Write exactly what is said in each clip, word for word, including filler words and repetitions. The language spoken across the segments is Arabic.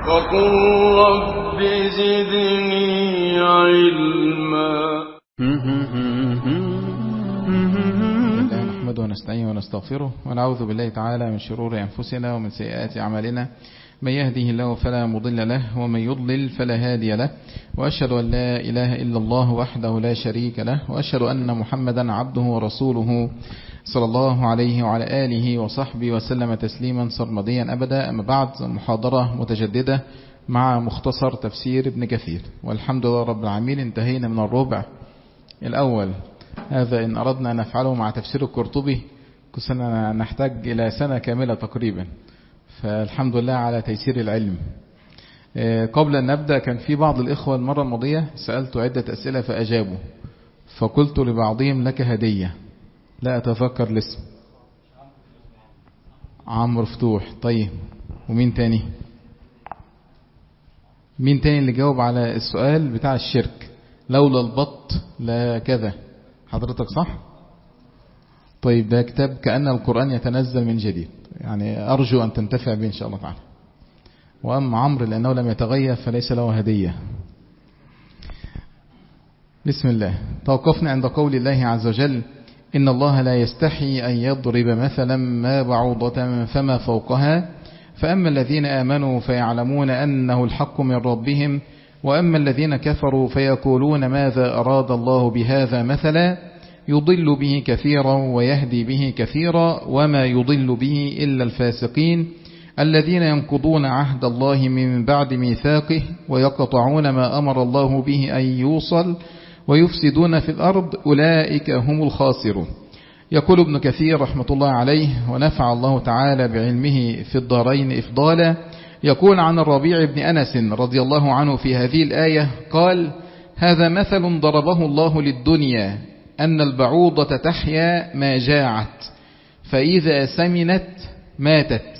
وقل رب زدني علما. نحمده ونستعينه ونستغفره ونعوذ بالله تعالى من شرور أنفسنا ومن سيئات أعمالنا. من يهده الله فلا مضل له ومن يضلل فلا هادي له، وأشهد أن لا إله إلا الله وحده لا شريك له، وأشهد أن محمدا عبده ورسوله صلى الله عليه وعلى آله وصحبه وسلم تسليما سرمديا أبدا. أما بعد، محاضرة متجددة مع مختصر تفسير ابن كثير، والحمد لله رب العالمين انتهينا من الربع الأول. هذا إن أردنا أن نفعله مع تفسير القرطبي كنا نحتاج إلى سنة كاملة تقريبا، فالحمد لله على تيسير العلم. قبل أن نبدأ، كان في بعض الإخوة المرة الماضية سألت عدة أسئلة فأجابوا، فقلت لبعضهم لك هدية، لا أتذكر الاسم. عمرو فتوح. طيب، ومين تاني؟ مين تاني اللي جاوب على السؤال بتاع الشرك؟ لولا البط لا كذا. حضرتك صح؟ طيب، ده كتاب كأن القرآن يتنزل من جديد، يعني أرجو أن تنتفع به إن شاء الله تعالى. وأما عمرو لأنه لم يتغير فليس له هدية. بسم الله. توقفنا عند قول الله عز وجل: إن الله لا يستحي أن يضرب مثلا ما بعوضة فما فوقها، فأما الذين آمنوا فيعلمون أنه الحق من ربهم، وأما الذين كفروا فيقولون ماذا أراد الله بهذا مثلا، يضل به كثيرا ويهدي به كثيرا، وما يضل به إلا الفاسقين الذين ينقضون عهد الله من بعد ميثاقه ويقطعون ما أمر الله به أن يوصل ويفسدون في الأرض، أولئك هم الخاسرون. يقول ابن كثير رحمة الله عليه، ونفع الله تعالى بعلمه في الدارين إفضالا، يقول عن الربيع بن أنس رضي الله عنه في هذه الآية قال: هذا مثل ضربه الله للدنيا، أن البعوضة تحيا ما جاعت، فإذا سمنت ماتت.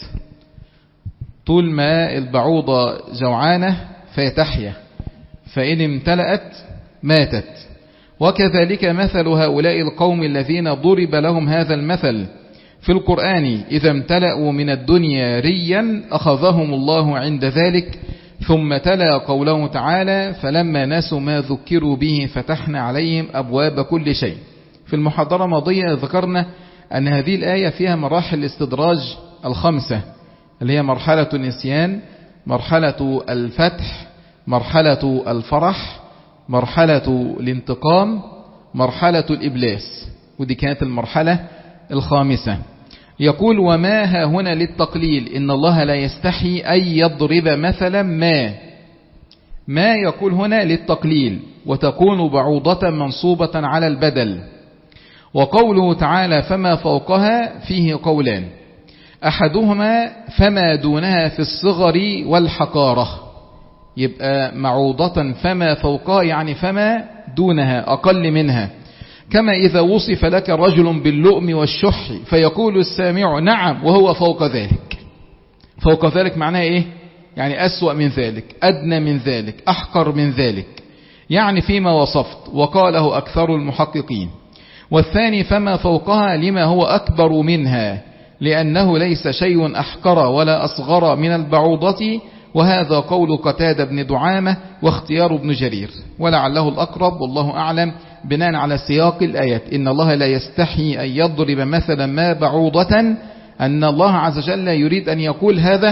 طول ما البعوضة جوعانة فيتحيا، فإن امتلأت ماتت. وكذلك مثل هؤلاء القوم الذين ضرب لهم هذا المثل في القرآن، إذا امتلأوا من الدنيا ريا أخذهم الله عند ذلك. ثم تلا قوله تعالى: فلما نسوا ما ذكروا به فتحنا عليهم أبواب كل شيء. في المحاضرة الماضية ذكرنا أن هذه الآية فيها مراحل الاستدراج الخمسة، اللي هي مرحلة النسيان، مرحلة الفتح، مرحلة الفرح، مرحلة الانتقام، مرحلة الإبلاس، ودي كانت المرحلة الخامسة. يقول: وما ها هنا للتقليل، إن الله لا يستحي أن يضرب مثلا ما ما يقول هنا للتقليل، وتكون بعوضة منصوبة على البدل. وقوله تعالى فما فوقها فيه قولان، أحدهما فما دونها في الصغر والحقارة، يبقى معوضة فما فوقها يعني فما دونها أقل منها، كما إذا وصف لك رجل باللؤم والشح فيقول السامع نعم وهو فوق ذلك. فوق ذلك معناه إيه؟ يعني أسوأ من ذلك، أدنى من ذلك، أحقر من ذلك، يعني فيما وصفت، وقاله أكثر المحققين. والثاني فما فوقها لما هو أكبر منها، لأنه ليس شيء أحقر ولا أصغر من البعوضة، وهذا قول قتادة بن دعامة واختيار ابن جرير، ولعله الأقرب والله أعلم، بناء على سياق الآيات. إن الله لا يستحي أن يضرب مثلا ما بعوضة، أن الله عز وجل يريد أن يقول هذا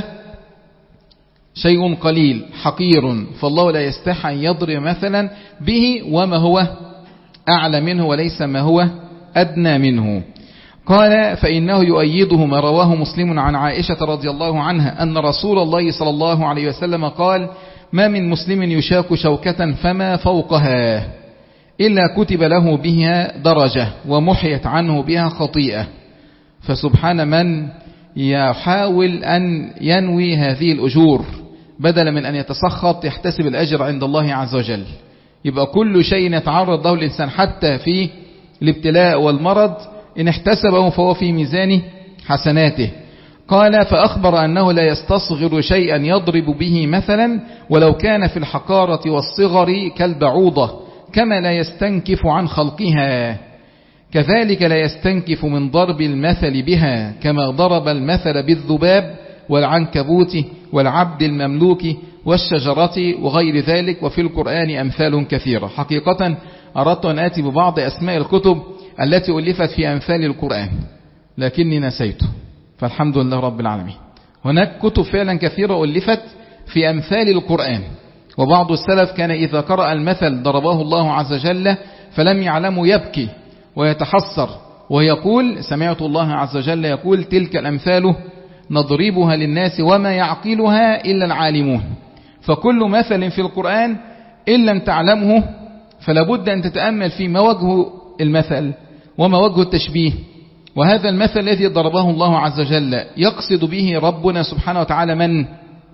شيء قليل حقير، فالله لا يستحي أن يضرب مثلا به وما هو أعلى منه وليس ما هو أدنى منه. قال: فإنه يؤيده ما رواه مسلم عن عائشة رضي الله عنها أن رسول الله صلى الله عليه وسلم قال: ما من مسلم يشاك شوكة فما فوقها إلا كتب له بها درجة ومحيت عنه بها خطيئة. فسبحان من يحاول أن ينوي هذه الأجور بدلا من أن يتسخط يحتسب الأجر عند الله عز وجل. يبقى كل شيء يتعرض له الإنسان حتى في الابتلاء والمرض إن احتسبه فهو في ميزان حسناته. قال: فأخبر أنه لا يستصغر شيئا يضرب به مثلا ولو كان في الحقارة والصغر كالبعوضة، كما لا يستنكف عن خلقها، كذلك لا يستنكف من ضرب المثل بها، كما ضرب المثل بالذباب والعنكبوت والعبد المملوك والشجرة وغير ذلك، وفي القرآن أمثال كثيرة. حقيقة أردت أن آتي ببعض أسماء الكتب التي ألفت في أمثال القرآن لكني نسيته، فالحمد لله رب العالمين. هناك كتب فعلا كثيرة ألفت في أمثال القرآن، وبعض السلف كان إذا قرأ المثل ضربه الله عز وجل فلم يعلمه يبكي ويتحسر ويقول: سمعت الله عز وجل يقول: تلك الأمثال نضربها للناس وما يعقلها إلا العالمون. فكل مثل في القرآن إن لم تعلمه فلا بد أن تتأمل في ما وجه المثل وما وجه التشبيه. وهذا المثل الذي ضربه الله عز وجل يقصد به ربنا سبحانه وتعالى من؟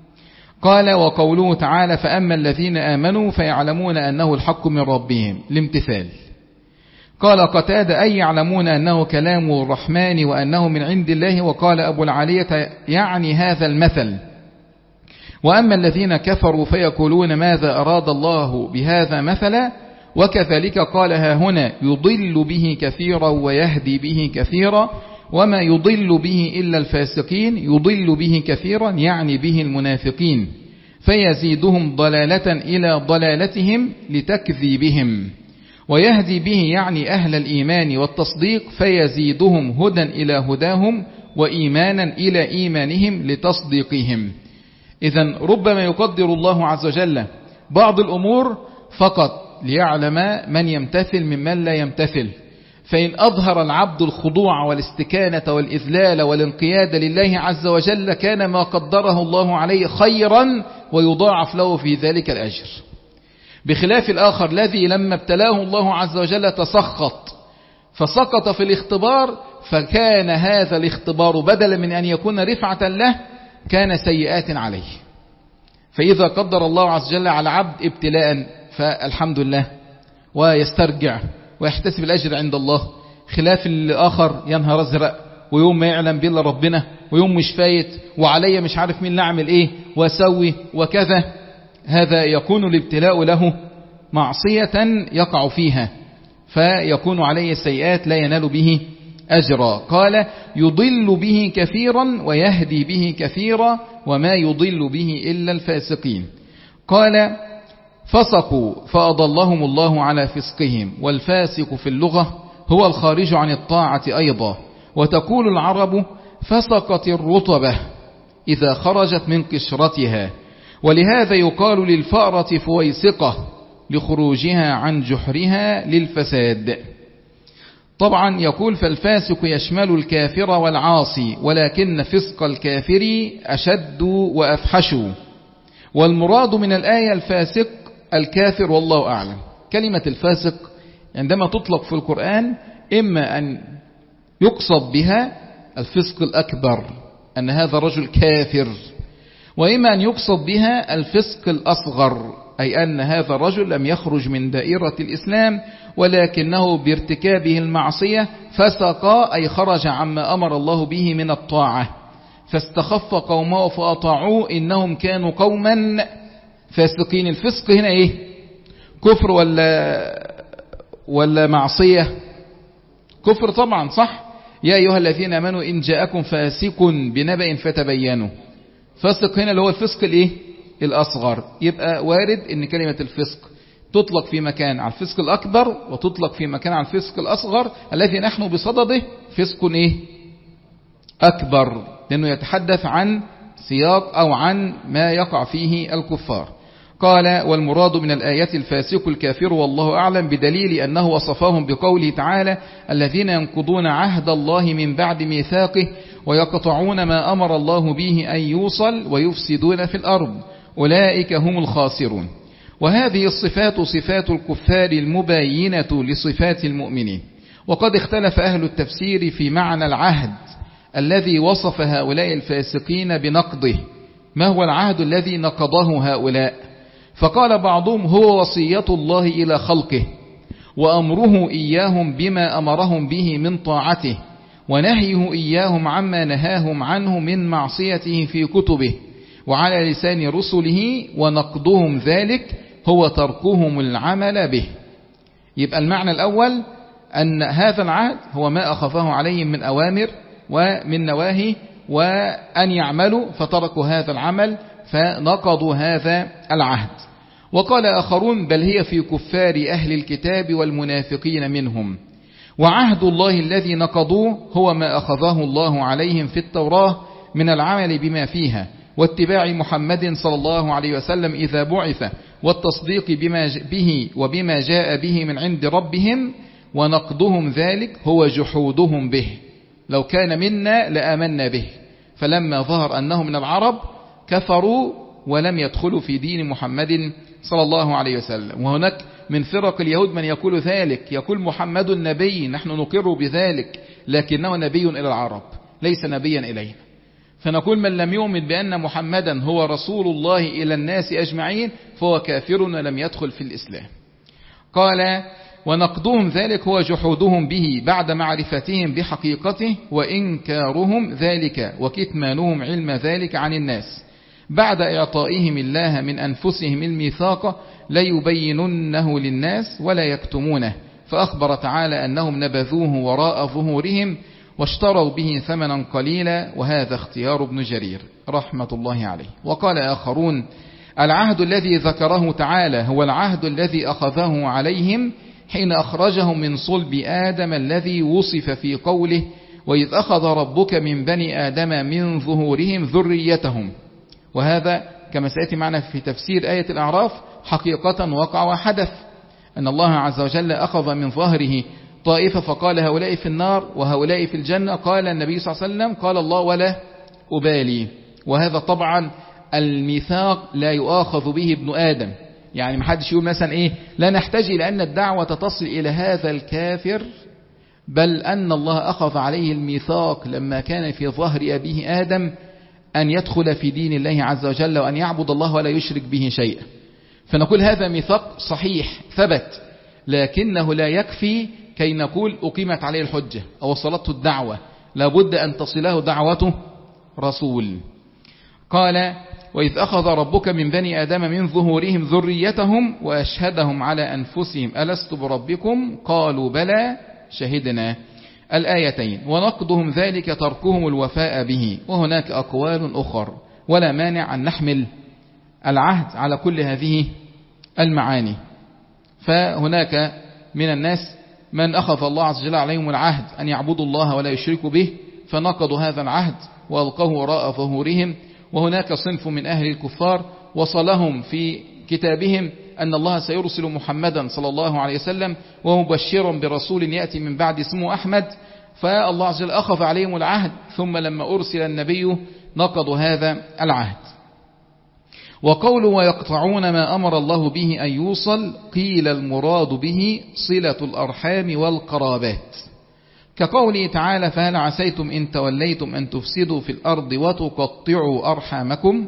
قال: وقوله تعالى: فأما الذين آمنوا فيعلمون أنه الحق من ربهم، الامتثال. قال قتادة: أي يعلمون أنه كلام الرحمن وأنه من عند الله. وقال أبو العالية: يعني هذا المثل. وأما الذين كفروا فيقولون ماذا أراد الله بهذا مثلا. وكذلك قال ها هنا: يضل به كثيرا ويهدي به كثيرا، وما يضل به إلا الفاسقين. يضل به كثيرا يعني به المنافقين، فيزيدهم ضلالة إلى ضلالتهم لتكذيبهم. ويهدي به يعني أهل الإيمان والتصديق، فيزيدهم هدى إلى هداهم وإيمانا إلى إيمانهم لتصديقهم. إذن ربما يقدر الله عز وجل بعض الأمور فقط ليعلم من يمتثل ممن لا يمتثل. فإن أظهر العبد الخضوع والاستكانة والإذلال والانقياد لله عز وجل كان ما قدره الله عليه خيرا ويضاعف له في ذلك الأجر، بخلاف الآخر الذي لما ابتلاه الله عز وجل تسخط فسقط في الاختبار، فكان هذا الاختبار بدلا من أن يكون رفعة له كان سيئات عليه. فإذا قدر الله عز وجل على عبد ابتلاء فالحمد لله ويسترجع ويحتسب الأجر عند الله، خلاف الآخر ينهر أزرق ويوم ما يعلم بالله ربنا ويوم مش فايت وعلي مش عارف مين نعمل إيه وسوي وكذا. هذا يكون الابتلاء له معصية يقع فيها فيكون عليه السيئات لا ينال به أجرا. قال: يضل به كثيرا ويهدي به كثيرا، وما يضل به إلا الفاسقين. قال: فسقوا فأضلهم الله على فسقهم. والفاسق في اللغة هو الخارج عن الطاعة أيضا. وتقول العرب: فسقت الرطبة إذا خرجت من قشرتها. ولهذا يقال للفأرة فويسقة لخروجها عن جحرها للفساد. طبعا يقول: فالفاسق يشمل الكافر والعاصي، ولكن فسق الكافر أشد وأفحش. والمراد من الآية الفاسق الكافر والله أعلم. كلمة الفاسق عندما تطلق في القرآن إما أن يقصد بها الفسق الأكبر أن هذا رجل كافر، وإما أن يقصد بها الفسق الأصغر أي أن هذا الرجل لم يخرج من دائرة الإسلام ولكنه بارتكابه المعصية فسق، أي خرج عما أمر الله به من الطاعة فاستخف قومه فأطاعوه إنهم كانوا قوما فاسقين. الفسق هنا إيه؟ كفر ولا ولا معصية؟ كفر طبعا، صح؟ يا أيها الذين آمنوا إن جاءكم فاسق بنبأ فتبينوا. فاسق هنا اللي هو الفسق الإيه؟ الأصغر. يبقى وارد إن كلمة الفسق تطلق في مكان على الفسق الأكبر وتطلق في مكان على الفسق الأصغر الذي نحن بصدده فسق إيه؟ أكبر، لأنه يتحدث عن سياق أو عن ما يقع فيه الكفار. قال: والمراد من الآية الفاسق الكافر والله أعلم، بدليل أنه وصفهم بقوله تعالى: الذين ينقضون عهد الله من بعد ميثاقه ويقطعون ما أمر الله به أن يوصل ويفسدون في الأرض أولئك هم الخاسرون. وهذه الصفات صفات الكفار المباينة لصفات المؤمنين. وقد اختلف أهل التفسير في معنى العهد الذي وصف هؤلاء الفاسقين بنقضه. ما هو العهد الذي نقضه هؤلاء؟ فقال بعضهم: هو وصية الله إلى خلقه وأمره إياهم بما أمرهم به من طاعته ونهيه إياهم عما نهاهم عنه من معصيته في كتبه وعلى لسان رسله، ونقضهم ذلك هو تركهم العمل به. يبقى المعنى الأول أن هذا العهد هو ما أخذه عليهم من أوامر ومن نواهي، وأن يعملوا فتركوا هذا العمل فنقضوا هذا العهد. وقال آخرون بل هي في كفار أهل الكتاب والمنافقين منهم، وعهد الله الذي نقضوه هو ما أخذه الله عليهم في التوراة من العمل بما فيها واتباع محمد صلى الله عليه وسلم إذا بعث والتصديق بما به وبما جاء به من عند ربهم، ونقضهم ذلك هو جحودهم به. لو كان منا لآمنا به، فلما ظهر أنه من العرب كفروا ولم يدخلوا في دين محمد صلى الله عليه وسلم. وهناك من فرق اليهود من يقول ذلك، يقول محمد نبي، نحن نقر بذلك، لكنه نبي إلى العرب ليس نبيا إلينا. فنقول من لم يؤمن بأن محمدا هو رسول الله إلى الناس أجمعين فهو كافر ولم يدخل في الإسلام. قال ونقضهم ذلك هو جحودهم به بعد معرفتهم بحقيقته وإنكارهم ذلك وكتمانهم علم ذلك عن الناس بعد إعطائهم الله من أنفسهم الميثاق ليبيننه للناس ولا يكتمونه. فأخبر تعالى أنهم نبذوه وراء ظهورهم واشتروا به ثمنا قليلا، وهذا اختيار ابن جرير رحمة الله عليه. وقال آخرون العهد الذي ذكره تعالى هو العهد الذي أخذه عليهم حين أخرجهم من صلب آدم الذي وصف في قوله وإذ أخذ ربك من بني آدم من ظهورهم ذريتهم. وهذا كما سيأتي معنا في تفسير آية الأعراف حقيقة وقع وحدث، أن الله عز وجل أخذ من ظهره طائفة فقال هؤلاء في النار وهؤلاء في الجنة. قال النبي صلى الله عليه وسلم قال الله ولا أبالي. وهذا طبعا الميثاق لا يؤاخذ به ابن آدم، يعني محدش يقول مثلا إيه لا نحتاج إلى أن الدعوة تصل إلى هذا الكافر، بل أن الله أخذ عليه الميثاق لما كان في ظهر أبيه آدم أن يدخل في دين الله عز وجل وأن يعبد الله ولا يشرك به شيئا. فنقول هذا ميثاق صحيح ثبت، لكنه لا يكفي كي نقول أقيمت عليه الحجة أو وصلته الدعوة، لابد أن تصله دعوته رسول. قال وإذ أخذ ربك من بني آدم من ظهورهم ذريتهم وأشهدهم على أنفسهم ألست بربكم قالوا بلى شهدنا، الآيتين. ونقضهم ذلك تركهم الوفاء به. وهناك أقوال أخر ولا مانع أن نحمل العهد على كل هذه المعاني. فهناك من الناس من أخذ الله عز وجل عليهم العهد أن يعبدوا الله ولا يشركوا به فنقضوا هذا العهد وألقوه وراء ظهورهم. وهناك صنف من أهل الكفار وصلهم في كتابهم أن الله سيرسل محمدا صلى الله عليه وسلم ومبشرا برسول يأتي من بعد اسمه أحمد، فالله عز وجل أخذ عليهم العهد ثم لما أرسل النبي نقضوا هذا العهد. وقولوا ويقطعون ما أمر الله به أن يوصل قيل المراد به صلة الأرحام والقرابات، كقوله تعالى فهل عسيتم إن توليتم أن تفسدوا في الأرض وتقطعوا أرحامكم.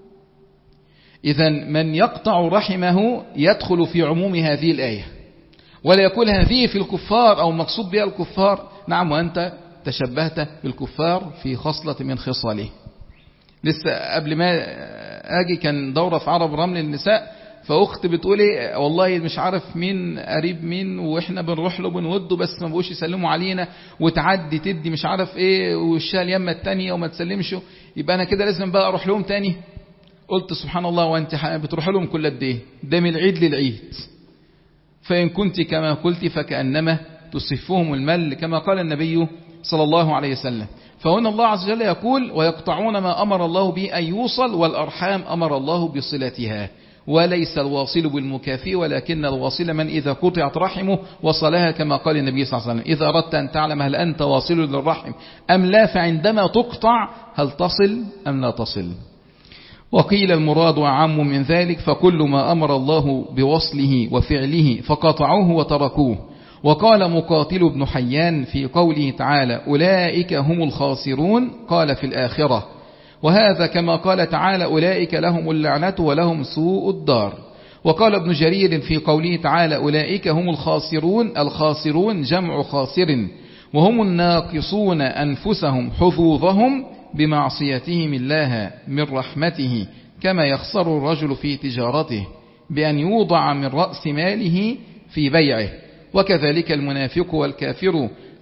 إذن من يقطع رحمه يدخل في عموم هذه الآية، ولا يقول هذه في الكفار أو مقصود بها الكفار. نعم وأنت تشبهت بالكفار في خصلة من خصاله. لسه قبل ما أجي كان دورة في عرب رمل النساء، فأخت بتقولي والله مش عارف مين قريب مين وإحنا بنروح له بنوده بس ما بقوش يسلموا علينا، وتعدي تدي مش عارف إيه وشها اليمة التانية وما تسلمش، يبقى أنا كده لازم بقى أروح لهم تاني. قلت سبحان الله وأنت بتروح لهم كل قد إيه؟ ده من العيد للعيد. فإن كنت كما قلت فكأنما تصفهم المل كما قال النبي صلى الله عليه وسلم. فهنا الله عز وجل يقول ويقطعون ما أمر الله به أن يوصل، والأرحام أمر الله بصلتها، وليس الواصل بالمكافئ ولكن الواصل من إذا قطعت رحمه وصلها، كما قال النبي صلى الله عليه وسلم إذا أردت أن تعلم هل أنت واصل للرحم أم لا فعندما تقطع هل تصل أم لا تصل. وقيل المراد أعم من ذلك فكل ما أمر الله بوصله وفعله فقطعوه وتركوه. وقال مقاتل بن حيان في قوله تعالى أولئك هم الخاسرون قال في الآخرة، وهذا كما قال تعالى أولئك لهم اللعنة ولهم سوء الدار. وقال ابن جرير في قوله تعالى أولئك هم الخاسرون، الخاسرون جمع خاسر، وهم الناقصون أنفسهم حظوظهم بمعصيتهم الله من رحمته، كما يخسر الرجل في تجارته بأن يوضع من رأس ماله في بيعه. وكذلك المنافق والكافر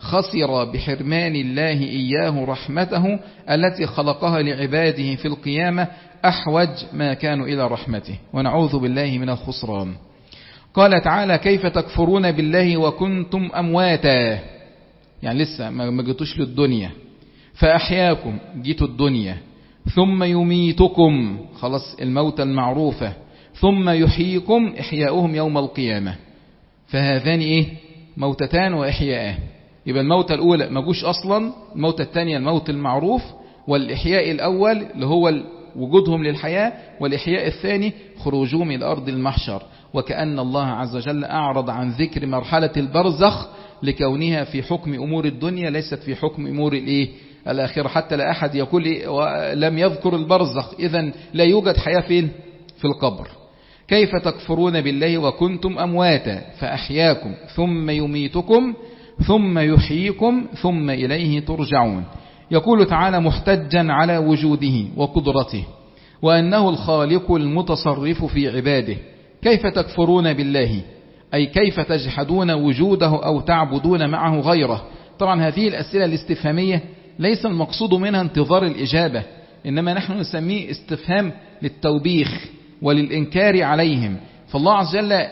خسر بحرمان الله إياه رحمته التي خلقها لعباده في القيامة أحوج ما كانوا إلى رحمته، ونعوذ بالله من الخسران. قال تعالى: كيف تكفرون بالله وكنتم أمواتا، يعني لسه ما جيتوش للدنيا، فأحياكم جيتوا الدنيا، ثم يميتكم خلاص الموت المعروفة، ثم يحييكم إحياؤهم يوم القيامة. فهذان إيه؟ موتتان وإحياءان. يبقى الموتة الأولى ما جوش أصلا، الموتة الثانية الموت المعروف، والإحياء الأول اللي هو وجودهم للحياة، والإحياء الثاني خروجهم إلى أرض المحشر. وكأن الله عز وجل أعرض عن ذكر مرحلة البرزخ لكونها في حكم أمور الدنيا ليست في حكم أمور الإيه؟ الآخرة. حتى لا أحد يقول إيه لم يذكر البرزخ، إذن لا يوجد حياة فين؟ في القبر. كيف تكفرون بالله وكنتم أمواتا فأحياكم ثم يميتكم ثم يحييكم ثم إليه ترجعون. يقول تعالى محتجا على وجوده وقدرته وأنه الخالق المتصرف في عباده. كيف تكفرون بالله أي كيف تجحدون وجوده أو تعبدون معه غيره. طبعا هذه الأسئلة الاستفهامية ليس المقصود منها انتظار الإجابة، إنما نحن نسميه استفهام للتوبيخ وللإنكار عليهم. فالله عز وجل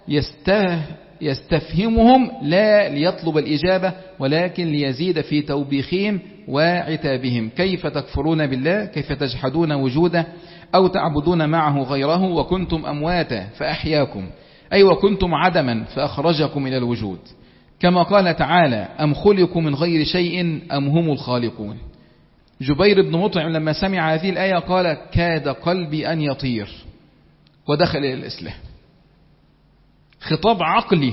يستفهمهم لا ليطلب الإجابة ولكن ليزيد في توبيخهم وعتابهم. كيف تكفرون بالله، كيف تجحدون وجوده أو تعبدون معه غيره وكنتم أمواتا فأحياكم، أي وكنتم عدما فأخرجكم إلى الوجود. كما قال تعالى أم خلقوا من غير شيء أم هم الخالقون. جبير بن مطعم لما سمع هذه الآية قال كاد قلبي أن يطير ودخل إلى الإسلام. خطاب عقلي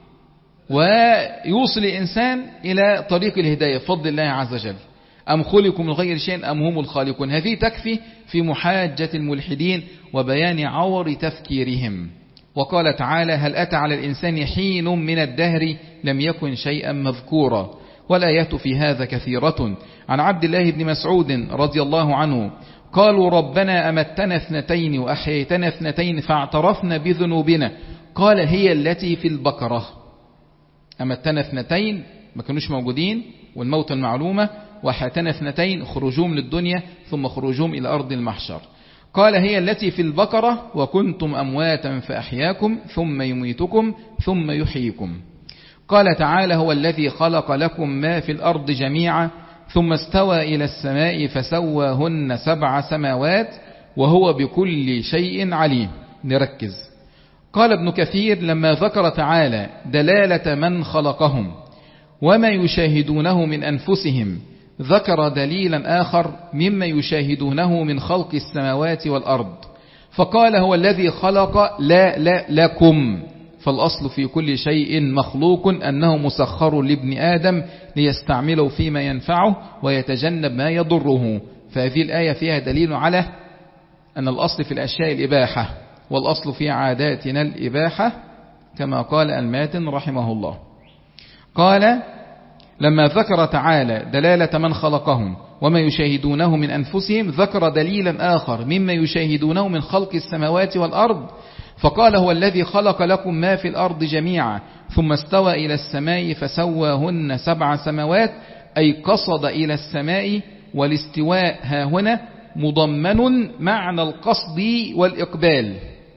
ويوصل الإنسان إلى طريق الهداية بفضل الله عز وجل. أم خلقوا من غير شيء أم هم الخالقون، هذه تكفي في محاجة الملحدين وبيان عور تفكيرهم. وقال تعالى هل أتى على الإنسان حين من الدهر لم يكن شيئا مذكورا. والآيات في هذا كثيرة. عن عبد الله بن مسعود رضي الله عنه قالوا ربنا أمتنا اثنتين وأحييتنا اثنتين فاعترفنا بذنوبنا. قال هي التي في البقرة. أمتنا اثنتين ما كانوش موجودين والموت المعلومة، وأحييتنا اثنتين خروجهم للدنيا ثم خروجهم إلى أرض المحشر. قال هي التي في البقرة وكنتم أمواتا فأحياكم ثم يميتكم ثم يحييكم. قال تعالى هو الذي خلق لكم ما في الأرض جميعا ثم استوى إلى السماء فسواهن سبع سماوات وهو بكل شيء عليم. نركز. قال ابن كثير لما ذكر تعالى دلالة من خلقهم وما يشاهدونه من أنفسهم ذكر دليلا آخر مما يشاهدونه من خلق السماوات والأرض، فقال هو الذي خلق لا لا لكم. فالأصل في كل شيء مخلوق أنه مسخر لابن آدم ليستعمله فيما ينفعه ويتجنب ما يضره. فهذه الآية فيها دليل على أن الأصل في الأشياء الإباحة، والأصل في عاداتنا الإباحة كما قال الماتن رحمه الله. قال لما ذكر تعالى دلالة من خلقهم وما يشاهدونه من أنفسهم ذكر دليلا آخر مما يشاهدونه من خلق السماوات والأرض، فقال هو الذي خلق لكم ما في الأرض جميعا ثم استوى إلى السماء فسواهن سبع سماوات، أي قصد إلى السماء. والاستواء ها هنا مضمن معنى القصد والإقبال.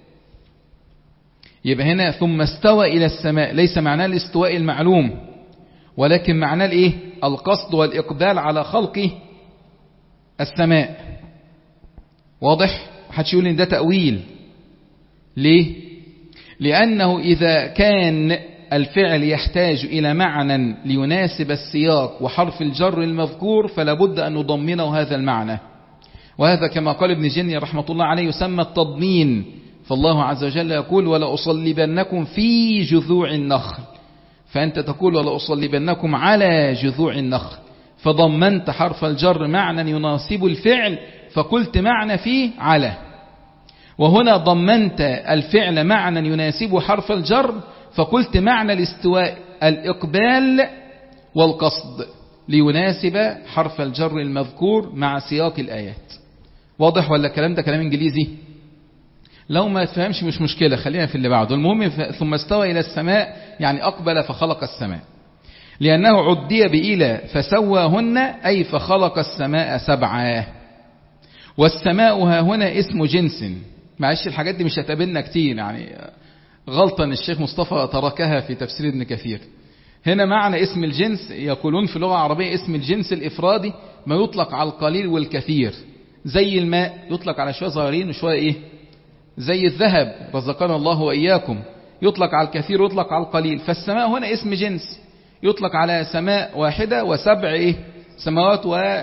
يبقى هنا ثم استوى إلى السماء ليس معناه الاستواء المعلوم، ولكن معناه الايه؟ القصد والإقبال على خلق السماء. واضح؟ محدش يقول ان ده تأويل. ليه؟ لأنه إذا كان الفعل يحتاج إلى معنى ليناسب السياق وحرف الجر المذكور فلا بد أن نضمنه هذا المعنى، وهذا كما قال ابن جني رحمة الله عليه يسمى التضمين. فالله عز وجل يقول ولا أصلبنكم في جذوع النخل، فأنت تقول ولا أصلبنكم على جذوع النخل، فضمنت حرف الجر معنى يناسب الفعل فقلت معنى فيه على. وهنا ضمنت الفعل معنى يناسب حرف الجر فقلت معنى الاستواء الإقبال والقصد ليناسب حرف الجر المذكور مع سياق الآيات. واضح ولا الكلام ده كلام إنجليزي؟ لو ما تفهمش مش مشكلة، خلينا في اللي بعده. المهم ثم استوى إلى السماء يعني أقبل فخلق السماء. لأنه عدي بإلى فسواهن أي فخلق السماء سبعا. والسماء ها هنا اسم جنس. معلش الحاجات دي مش هتقابلنا كتير، يعني غلطا الشيخ مصطفى تركها في تفسير ابن كثير. هنا معنى اسم الجنس، يقولون في اللغة العربية اسم الجنس الإفرادي ما يطلق على القليل والكثير، زي الماء يطلق على شوية صغيرين وشوية إيه، زي الذهب رزقنا الله وإياكم يطلق على الكثير ويطلق على القليل. فالسماء هنا اسم جنس يطلق على سماء واحدة وسبع إيه سماوات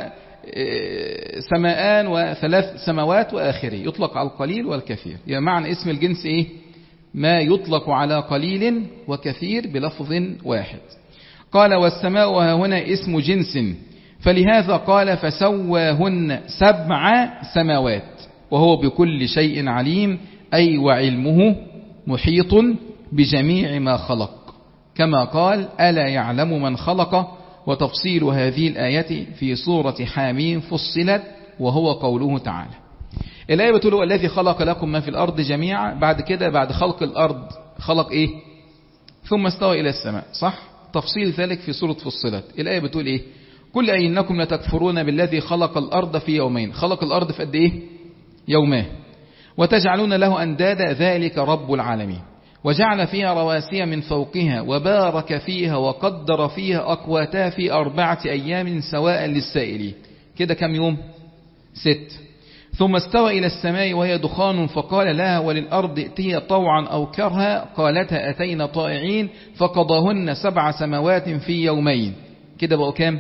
وسماءان وثلاث سماوات وآخره، يطلق على القليل والكثير. يعني معنى اسم الجنس إيه؟ ما يطلق على قليل وكثير بلفظ واحد. قال والسماء هنا اسم جنس، فلهذا قال فسواهن سبع سماوات وهو بكل شيء عليم، أي وعلمه محيط بجميع ما خلق، كما قال ألا يعلم من خلق. وتفصيل هذه الآية في سورة حاميم فصلت، وهو قوله تعالى. الآية بتقول هو الذي خلق لكم ما في الأرض جميعا. بعد كده بعد خلق الأرض خلق إيه؟ ثم استوى إلى السماء، صح؟ تفصيل ذلك في سورة فصلت. الآية بتقول إيه؟ كل أي إنكم لتكفرون بالذي خلق الأرض في يومين. خلق الأرض في قد إيه؟ يومين. وتجعلون له أندادا ذلك رب العالمين. وجعل فيها رواسي من فوقها وبارك فيها وقدر فيها أقواتها في أربعة أيام سواء للسائلين. كده كم يوم؟ ست. ثم استوى إلى السماء وهي دخان فقال لها وللأرض ائتيا طوعا أو كرها قالتها أتينا طائعين فقضاهن سبع سماوات في يومين. كده بقوا كام؟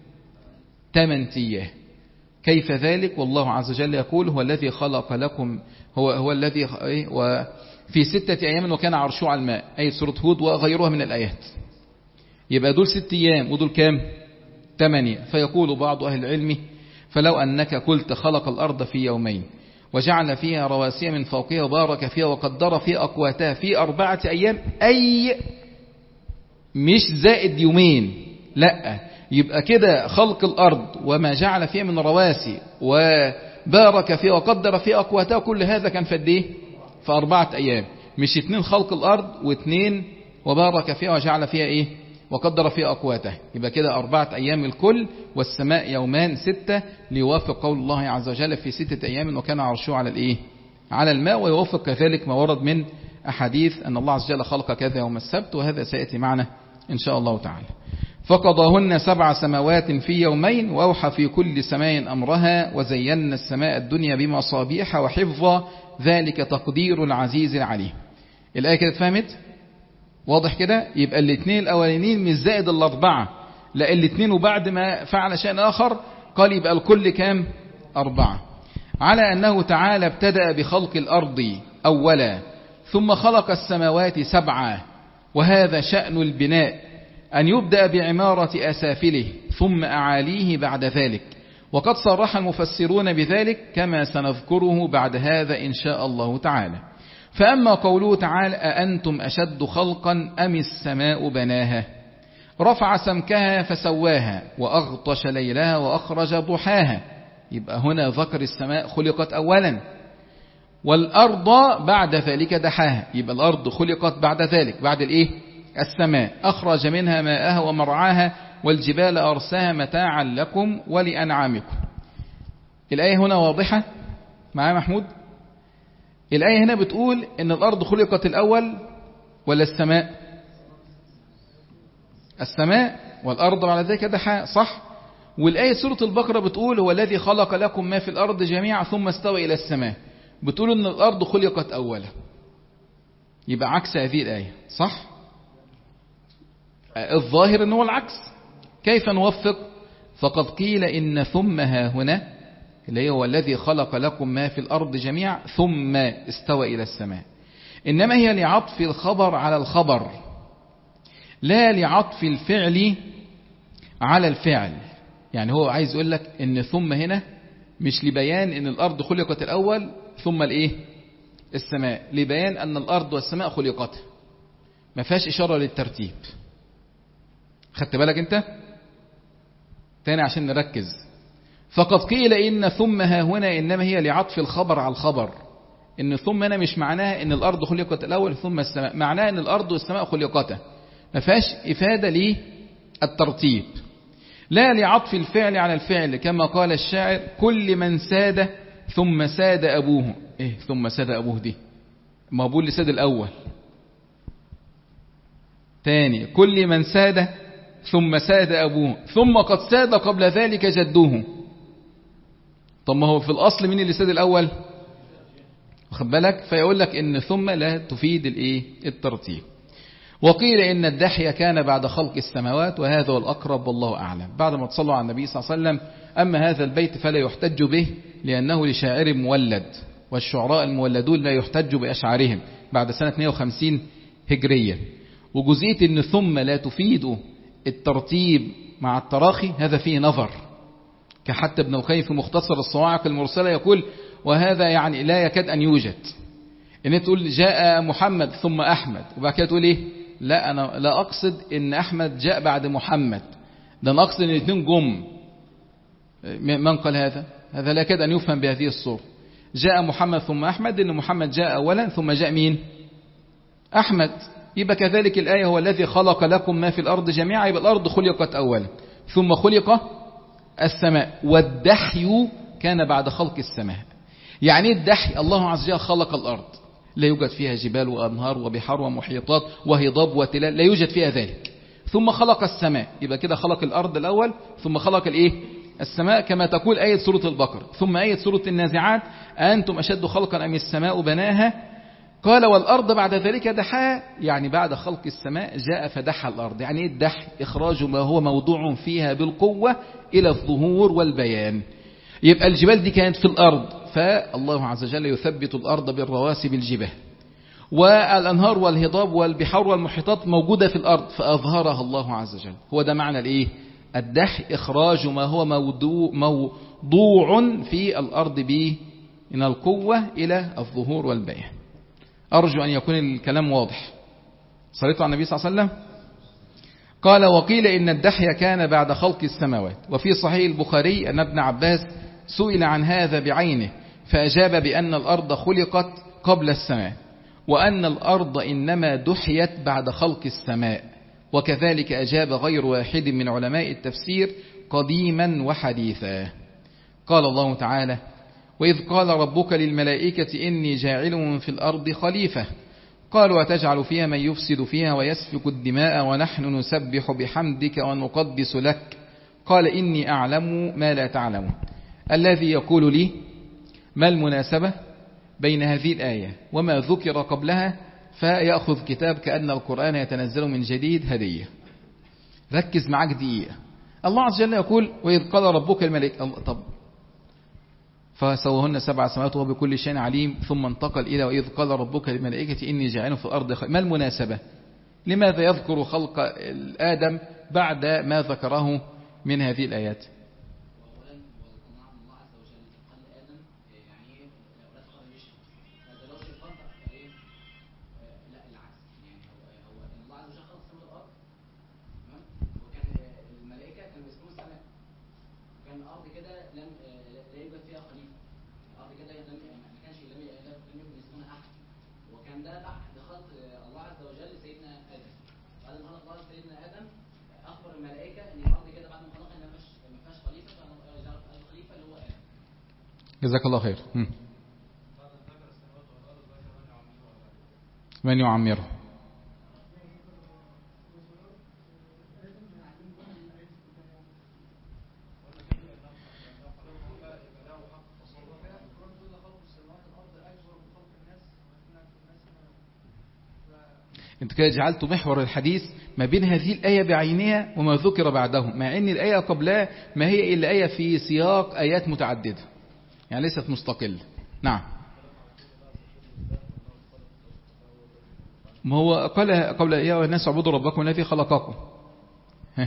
ثمان أيام. كيف ذلك؟ والله عز وجل يقول هو الذي خلق لكم هو هو الذي وفي ستة أيام وكان عرشه على الماء، أي سورة هود وغيرها من الآيات. يبقى دول ست أيام ودول كام؟ ثمانية. فيقول بعض أهل العلم فلو أنك قلت خلق الأرض في يومين وجعل فيها رواسي من فوقها وبارك فيها وقدر فيها أقواتها في أربعة أيام، أي مش زائد يومين، لا، يبقى كده خلق الأرض وما جعل فيها من رواسي وبارك فيها وقدر فيها أقواتها، كل هذا كان في قد إيه؟ في أربعة أيام، مش اتنين خلق الأرض واتنين وبارك فيها وجعل فيها إيه؟ وقدر فيها أقواتها. يبقى كده أربعة أيام الكل، والسماء يومان ستة، ليوافق قول الله عز وجل في ستة أيام وكان عرشه على الإيه؟ على الماء، ويوافق كذلك ما ورد من أحاديث أن الله عز وجل خلق كذا يوم السبت، وهذا سيأتي معنا إن شاء الله تعالى. فقضاهن سبع سماوات في يومين وأوحى في كل سماء أمرها وزينا السماء الدنيا بمصابيح وحفظا ذلك تقدير العزيز العليم. الآية كده اتفهمت؟ واضح كده؟ يبقى الاثنين الأولانيين مش زائد الأربعة، لا الاثنين وبعد ما فعل شيء آخر قال يبقى الكل كام؟ أربعة. على أنه تعالى ابتدأ بخلق الأرض أولا ثم خلق السماوات سبعة، وهذا شأن البناء أن يبدأ بعمارة أسافله ثم أعاليه بعد ذلك، وقد صرح المفسرون بذلك كما سنذكره بعد هذا إن شاء الله تعالى. فأما قوله تعالى أأنتم أشد خلقا أم السماء بناها رفع سمكها فسواها وأغطش ليلها وأخرج ضحاها، يبقى هنا ذكر السماء خلقت أولا، والأرض بعد ذلك دحاها، يبقى الأرض خلقت بعد ذلك بعد الإيه؟ السماء. أخرج منها ماءها ومرعاها والجبال أرساها متاعا لكم ولأنعامكم. الآية هنا واضحة معايا محمود؟ الآية هنا بتقول إن الأرض خلقت الأول ولا السماء؟ السماء، والأرض على ذلك دحاها، صح؟ والآية سورة البقرة بتقول هو الذي خلق لكم ما في الأرض جميعا ثم استوى إلى السماء، بتقول إن الأرض خلقت أولا، يبقى عكس هذه الآية، صح؟ الظاهر أنه العكس. كيف نوفق؟ فقد قيل إن ثم ها هنا اللي هو الذي خلق لكم ما في الأرض جميعا ثم استوى إلى السماء، إنما هي لعطف الخبر على الخبر لا لعطف الفعل على الفعل. يعني هو عايز يقول لك إن ثم هنا مش لبيان إن الأرض خلقت الأول ثم الإيه؟ السماء، لبيان أن الأرض والسماء خلقتها، ما فيهاش إشارة للترتيب. خدت بالك أنت؟ تاني عشان نركز. فقد قيل إن ثم ها هنا إنما هي لعطف الخبر على الخبر، إن ثم هنا مش معناها إن الأرض خلقت الأول ثم السماء، معناها إن الأرض والسماء خلقتا، ما فيهاش إفادة الترتيب، لا لعطف الفعل على الفعل كما قال الشاعر كل من ساد ثم ساد أبوه. إيه ثم ساد أبوه دي؟ ما بقول لساد الأول. تاني كل من ساد ثم ساد أبوه ثم قد ساد قبل ذلك جدوه. طب ما هو في الأصل مين اللي ساد الأول؟ واخد بالك؟ فيقول لك إن ثم لا تفيد الإيه؟ الترتيب. وقيل إن الدحي كان بعد خلق السماوات، وهذا هو الأقرب والله أعلم. بعد ما تصلوا على النبي صلى الله عليه وسلم. أما هذا البيت فلا يحتج به لأنه لشاعر مولد، والشعراء المولدون لا يحتج بأشعارهم بعد سنة مئة وخمسين هجرية. وجزئية إن ثم لا تفيد الترتيب مع التراخي هذا فيه نظر، كحتى ابن القيم في مختصر الصواعق المرسلة يقول وهذا يعني لا يكاد أن يوجد. إن تقول جاء محمد ثم أحمد وبعد كده تقول إيه؟ لا أنا لا أقصد إن أحمد جاء بعد محمد، ده أنا أقصد إن الاثنين جم. من قال هذا؟ هذا لا يكاد أن يفهم بهذه الصورة. جاء محمد ثم أحمد، إن محمد جاء أولا ثم جاء مين؟ أحمد. يبقى كذلك الآية هو الذي خلق لكم ما في الأرض جميعا، يبقى الأرض خلقت أولا ثم خلق السماء، والدحي كان بعد خلق السماء. يعني ايه الدحي؟ الله عز وجل خلق الأرض لا يوجد فيها جبال وأنهار وبحار ومحيطات وهضاب وتلال، لا يوجد فيها ذلك. ثم خلق السماء، يبقى كده خلق الأرض الأول ثم خلق الإيه؟ السماء، كما تقول آية سورة البقرة. ثم آية سورة النازعات أنتم أشد خلقا أم السماء بناها قال والأرض بعد ذلك دحاها، يعني بعد خلق السماء جاء فدحى الأرض. يعني ايه الدحي؟ إخراج ما هو موضوع فيها بالقوة إلى الظهور والبيان. يبقى الجبال دي كانت في الأرض، فالله عز وجل يثبت الأرض بالرواسي بالجبال، والأنهار والهضاب والبحار والمحيطات موجودة في الأرض فأظهرها الله عز وجل. هو ده معنى الإيه؟ الدحي، إخراج ما هو موضوع, موضوع في الأرض به من القوة إلى الظهور والبيان. أرجو أن يكون الكلام واضح. صليت على النبي صلى الله عليه وسلم. قال وقيل إن الدحي كان بعد خلق السماوات. وفي صحيح البخاري أن ابن عباس سئل عن هذا بعينه فأجاب بأن الأرض خلقت قبل السماء، وأن الأرض إنما دحيت بعد خلق السماء. وكذلك أجاب غير واحد من علماء التفسير قديما وحديثا. قال الله تعالى وإذ قال ربك للملائكة إني جاعل في الأرض خليفة قالوا أتجعل فيها من يفسد فيها ويسفك الدماء ونحن نسبح بحمدك ونقدس لك قال إني أعلم ما لا تعلم. الذي يقول لي ما المناسبة بين هذه الآية وما ذكر قبلها فيأخذ كتاب كأن القرآن يتنزل من جديد هدية. ركز معك دقيقة. الله عز وجل يقول وإذ قال ربك الملائكة، طب فسوهن سبع سماوات وهو بكل شيء عليم، ثم انتقل إلى وإذ قال ربك للملائكة إني جاعل في الأرض خليفة. ما المناسبة؟ لماذا يذكر خلق آدم بعد ما ذكره من هذه الآيات؟ جزاك الله خير. من يعمره؟ انت كده جعلت محور الحديث ما بين هذه الآية بعينها وما ذكر بعده، مع ان الآية قبلها ما هي إلا آية في سياق آيات متعددة، يعني ليست مستقلة. نعم. ما هو قال قبل يا الناس اعبدوا ربكم الذي خلقكم. ها.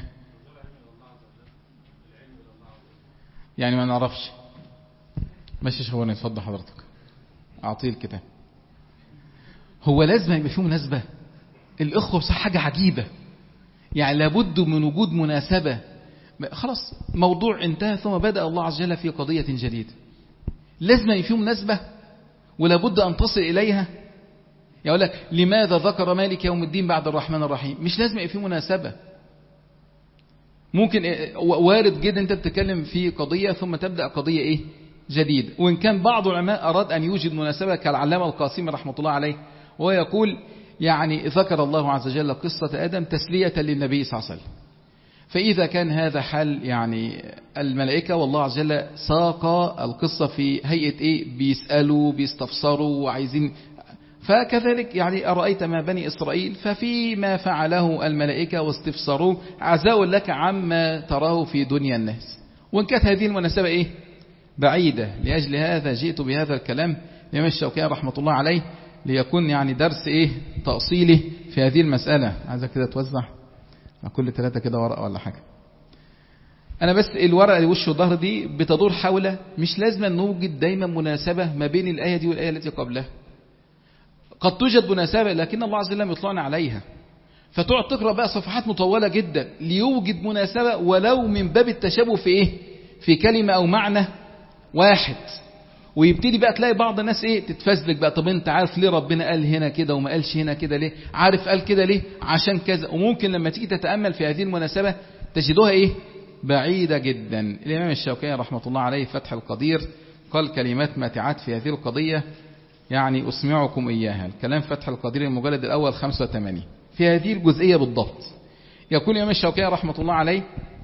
يعني ما نعرفش. ماشي شغلنا، اتفضل حضرتك اعطيه الكتاب. هو لازم يبقى فيه مناسبة. الأخوة بصح حاجة عجيبة، يعني لابد من وجود مناسبة. خلاص موضوع انتهى ثم بدأ الله عز وجل في قضية جديدة، لازم يبقى فيه مناسبة ولابد أن تصل إليها. يقول لك لماذا ذكر مالك يوم الدين بعد الرحمن الرحيم؟ مش لازم يبقى فيه مناسبة. ممكن وارد جدا أنت بتتكلم في قضية ثم تبدأ قضية إيه جديد. وإن كان بعض العلماء أراد أن يوجد مناسبة كالعلامة القاسمي رحمة الله عليه، وهو يقول يعني ذكر الله عز وجل قصة آدم تسلية للنبي صلى الله عليه وسلم، فإذا كان هذا حال يعني الملائكة والله عز وجل ساق القصة في هيئة إيه بيسألوا بيستفسروا وعايزين، فكذلك يعني أرأيت ما بني إسرائيل ففيما فعله الملائكة واستفسروا عزاء لك عما تراه في دنيا الناس. وإن كانت هذه المناسبة إيه بعيدة، لأجل هذا جئت بهذا الكلام الإمام الشوكاني رحمة الله عليه ليكون يعني درس إيه تأصيلي في هذه المسألة. عايزك كده توزع كل ثلاثة كده ورقة ولا حاجة. أنا بس الورقة اللي وش وظهر دي بتدور حول، مش لازم نوجد دايما مناسبة ما بين الآية دي والآية التي قبلها، قد توجد مناسبة لكن الله عز وجل لم يطلعنا عليها، فتقعد تقرأ بقى صفحات مطولة جدا ليوجد مناسبة ولو من باب التشابه في إيه في كلمة أو معنى واحد، ويبتدي بقى تلاقي بعض الناس ايه تتفزلك بقى، طب انت عارف ليه ربنا قال هنا كده وما قالش هنا كده ليه، عارف قال كده ليه عشان كذا. وممكن لما تيجي تتأمل في هذه المناسبة تجدوها ايه بعيدة جدا. الإمام الشوكاني رحمة الله عليه فتح القدير قال كلمات ماتعات في هذه القضية، يعني أسمعكم إياها. الكلام فتح القدير المجلد الأول خمسة وثمانين في هذه الجزئية بالضبط. يقول الإمام الشوكاني رحمة الله عليه: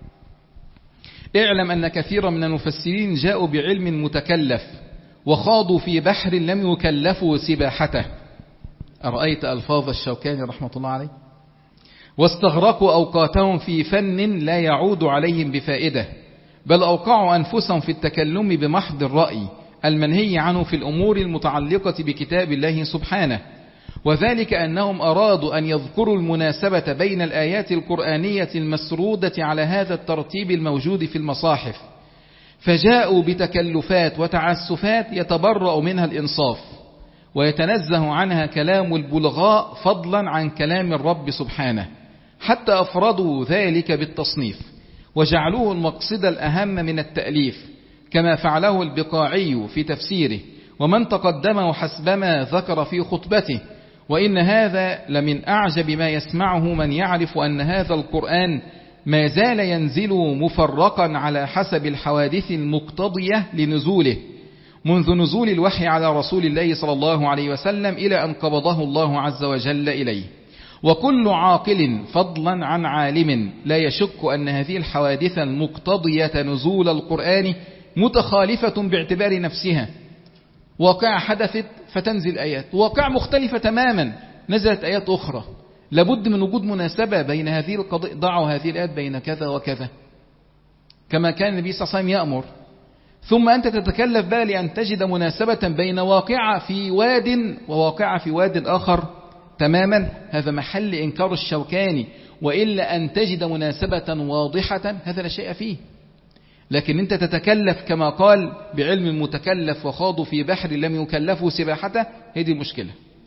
اعلم أن كثيرا من المفسرين جاءوا بعلم متكلف وخاضوا في بحر لم يكلفوا سباحته. أرأيت ألفاظ الشوكاني رحمة الله عليه؟ واستغرقوا أوقاتهم في فن لا يعود عليهم بفائدة، بل أوقعوا أنفسهم في التكلم بمحض الرأي المنهي عنه في الأمور المتعلقة بكتاب الله سبحانه، وذلك أنهم أرادوا أن يذكروا المناسبة بين الآيات القرآنية المسرودة على هذا الترتيب الموجود في المصاحف، فجاءوا بتكلفات وتعسفات يتبرأ منها الإنصاف ويتنزه عنها كلام البلغاء فضلا عن كلام الرب سبحانه، حتى أفردوا ذلك بالتصنيف وجعلوه المقصد الأهم من التأليف، كما فعله البقاعي في تفسيره ومن تقدمه حسبما ذكر في خطبته. وإن هذا لمن أعجب ما يسمعه من يعرف أن هذا القرآن ما زال ينزل مفرقا على حسب الحوادث المقتضية لنزوله، منذ نزول الوحي على رسول الله صلى الله عليه وسلم إلى أن قبضه الله عز وجل إليه. وكل عاقل فضلا عن عالم لا يشك أن هذه الحوادث المقتضية نزول القرآن متخالفة باعتبار نفسها، واقع حدثت فتنزل آيات، واقع مختلفة تماما نزلت آيات أخرى، لابد من وجود مناسبة بين هذه القضايا، ضعوا هذه الآيات بين كذا وكذا كما كان النبي صلى الله عليه وسلم يأمر. ثم أنت تتكلف بقى لأن تجد مناسبة بين واقعة في واد وواقعة في واد آخر تماما، هذا محل إنكار الشوكاني. وإلا أن تجد مناسبة واضحة هذا لا شيء فيه، لكن أنت تتكلف كما قال بعلم المتكلف وخاضوا في بحر لم يكلفوا سباحته، هذه المشكلة.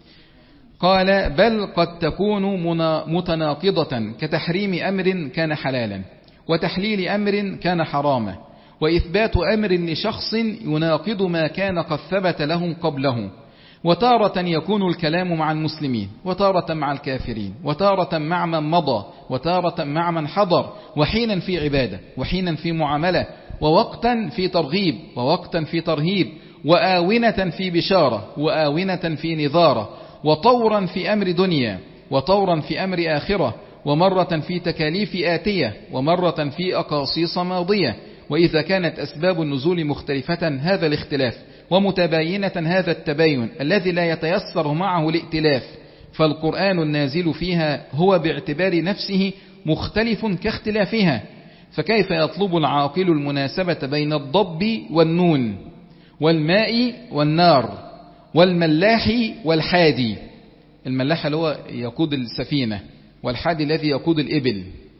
قال: بل قد تكون متناقضة كتحريم أمر كان حلالا وتحليل أمر كان حراما، وإثبات أمر لشخص يناقض ما كان قد ثبت لهم قبله. وتارة يكون الكلام مع المسلمين، وتارة مع الكافرين، وتارة مع من مضى، وتارة مع من حضر، وحينا في عبادة، وحينا في معاملة، ووقتا في ترغيب، ووقتا في ترهيب، وآونة في بشارة، وآونة في نذارة، وطورا في أمر دنيا، وطورا في أمر آخرة، ومرة في تكاليف آتية، ومرة في أقاصيص ماضية. وإذا كانت أسباب النزول مختلفة هذا الاختلاف، ومتباينة هذا التباين الذي لا يتيسر معه الائتلاف، فالقرآن النازل فيها هو باعتبار نفسه مختلف كاختلافها. فكيف يطلب العاقل المناسبة بين الضب والنون والماء والنار والملاح والحادي؟ الملاح اللي هو يقود السفينة، والحادي الذي يقود الإبل.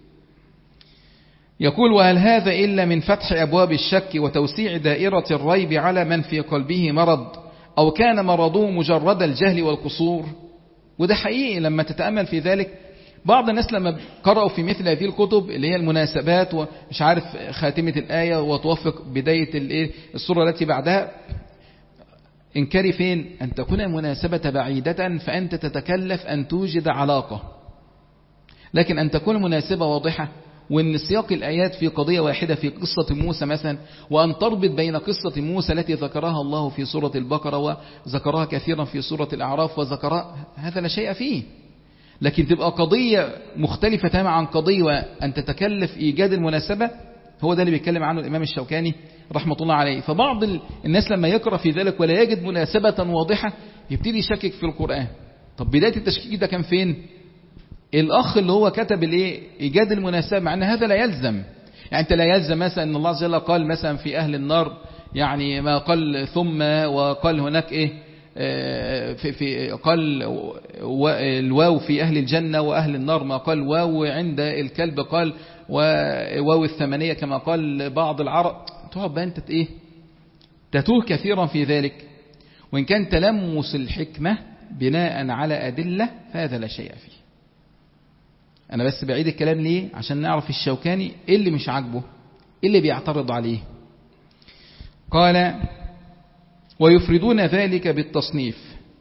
يقول: وهل هذا إلا من فتح أبواب الشك وتوسيع دائرة الريب على من في قلبه مرض أو كان مرضه مجرد الجهل والقصور؟ وده حقيقي لما تتأمل في ذلك. بعض الناس لما قرأوا في مثل هذه الكتب اللي هي المناسبات ومش عارف خاتمة الآية وتوفق بداية السورة التي بعدها، إنكاري فين؟ أن تكون المناسبة بعيدة فأنت تتكلف أن توجد علاقة، لكن أن تكون مناسبة واضحة وأن سياق الآيات في قضية واحدة في قصة موسى مثلا، وأن تربط بين قصة موسى التي ذكرها الله في سورة البقرة وذكرها كثيرا في سورة الأعراف وذكرها، هذا لا شيء فيه. لكن تبقى قضية مختلفة تماما عن قضية وأن تتكلف إيجاد المناسبة، هو ده اللي بيتكلم عنه الإمام الشوكاني رحمة الله عليه. فبعض الناس لما يقرأ في ذلك ولا يجد مناسبة واضحة يبتدي يشكك في القرآن. طب بداية التشكيك ده كان فين؟ الأخ اللي هو كتب الايه إيجاد المناسبة، مع أن هذا لا يلزم. يعني أنت لا يلزم مثلا أن الله عز وجل قال مثلا في أهل النار يعني ما قال ثم، وقال هناك إيه في في قال الواو في أهل الجنة وأهل النار، ما قال واو عند الكلب قال واو الثمانية كما قال بعض العرب. تقعد بقى أنت إيه تتوه كثيرا في ذلك. وإن كان تلمس الحكمة بناء على أدلة فهذا لا شيء فيه. أنا بس بعيد الكلام ليه؟ عشان نعرف الشوكاني إيه اللي مش عاجبه، إيه اللي بيعترض عليه. قال ويفردون ذلك بالتصنيف.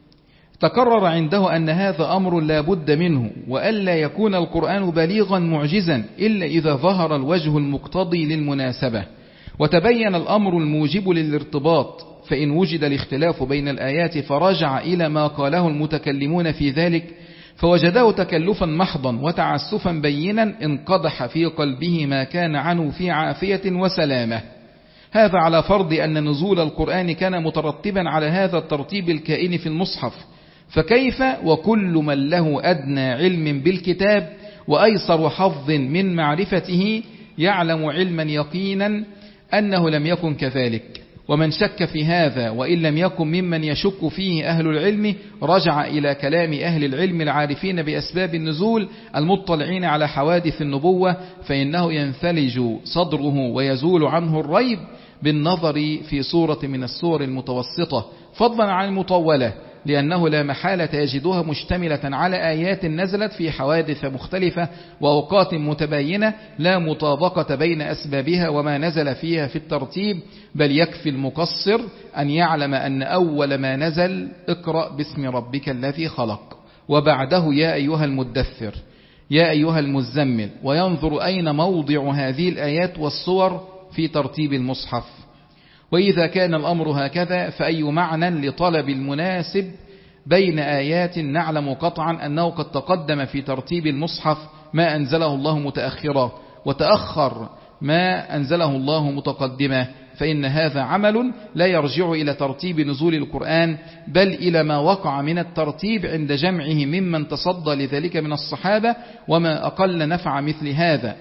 تكرر عنده أن هذا أمر لا بد منه، وألا يكون القرآن بليغا معجزا إلا إذا ظهر الوجه المقتضي للمناسبة وتبين الأمر الموجب للارتباط. فإن وجد الاختلاف بين الآيات فرجع إلى ما قاله المتكلمون في ذلك فوجده تكلفا محضا وتعسفا بينا انقدح في قلبه ما كان عنه في عافية وسلامة. هذا على فرض أن نزول القرآن كان مترتبا على هذا الترتيب الكائن في المصحف، فكيف وكل من له أدنى علم بالكتاب وأيسر حظ من معرفته يعلم علما يقينا أنه لم يكن كذلك. ومن شك في هذا وإن لم يكن ممن يشك فيه أهل العلم رجع إلى كلام أهل العلم العارفين بأسباب النزول المطلعين على حوادث النبوة، فإنه ينثلج صدره ويزول عنه الريب بالنظر في صورة من الصور المتوسطة فضلا عن المطولة، لأنه لا محالة يجدها مشتملة على آيات نزلت في حوادث مختلفة وأوقات متباينة لا مطابقة بين أسبابها وما نزل فيها في الترتيب، بل يكفي المقصر أن يعلم أن أول ما نزل اقرأ باسم ربك الذي خلق، وبعده يا أيها المدثر يا أيها المزمل، وينظر أين موضع هذه الآيات والصور في ترتيب المصحف. وإذا كان الأمر هكذا فأي معنى لطلب المناسب بين آيات نعلم قطعا أنه قد تقدم في ترتيب المصحف ما أنزله الله متأخرا وتأخر ما أنزله الله متقدما، فإن هذا عمل لا يرجع إلى ترتيب نزول القرآن بل إلى ما وقع من الترتيب عند جمعه ممن تصدى لذلك من الصحابة، وما أقل نفع مثل هذا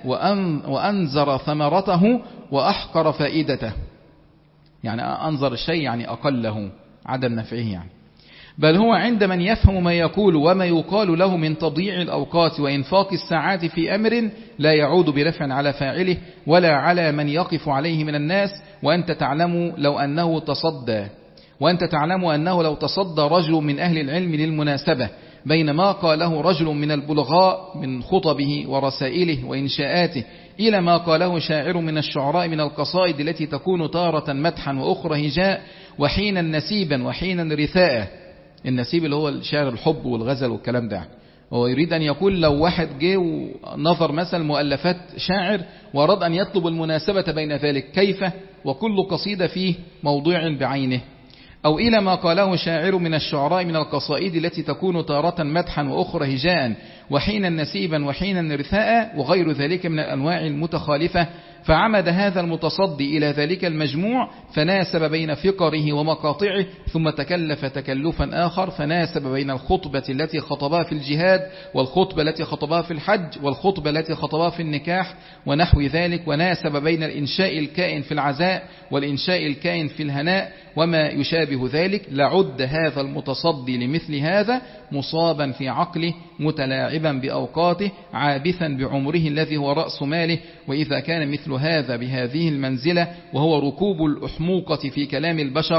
وأنزر ثمرته وأحقر فائدته. يعني أنظر الشيء يعني أقله عدم نفعه يعني. بل هو عند من يفهم ما يقول وما يقال له من تضييع الأوقات وإنفاق الساعات في أمر لا يعود برفع على فاعله ولا على من يقف عليه من الناس. وأنت تعلم لو أنه تصدى وأنت تعلم أنه لو تصدى رجل من أهل العلم للمناسبة بين ما قاله رجل من البلغاء من خطبه ورسائله وإنشاءاته إلى ما قاله شاعر من الشعراء من القصائد التي تكون تارة مدحا وأخرى هجاء وحينا نسيبا وحينا رثاء. النسيب اللي هو الشعر الحب والغزل والكلام ده. هو يريد أن يقول لو واحد جه ونظر مثلا مؤلفات شاعر وأراد أن يطلب المناسبة بين ذلك كيف وكل قصيدة فيه موضوع بعينه، أو إلى ما قاله شاعر من الشعراء من القصائد التي تكون تارة مدحا وأخرى هجاء وحينا نسيبا وحينا رثاء وغير ذلك من الأنواع المتخالفة، فعمد هذا المتصدي إلى ذلك المجموع فناسب بين فقره ومقاطعه، ثم تكلف تكلفا آخر فناسب بين الخطبة التي خطبها في الجهاد والخطبة التي خطبها في الحج والخطبة التي خطبها في النكاح ونحو ذلك، وناسب بين الإنشاء الكائن في العزاء والإنشاء الكائن في الهناء وما يشابه ذلك. لعد هذا المتصدي لمثل هذا مصابا في عقله متلاعبا بأوقاته عابثا بعمره الذي هو رأس ماله. وإذا كان مثل هذا بهذه المنزلة وهو ركوب الأحموقة في كلام البشر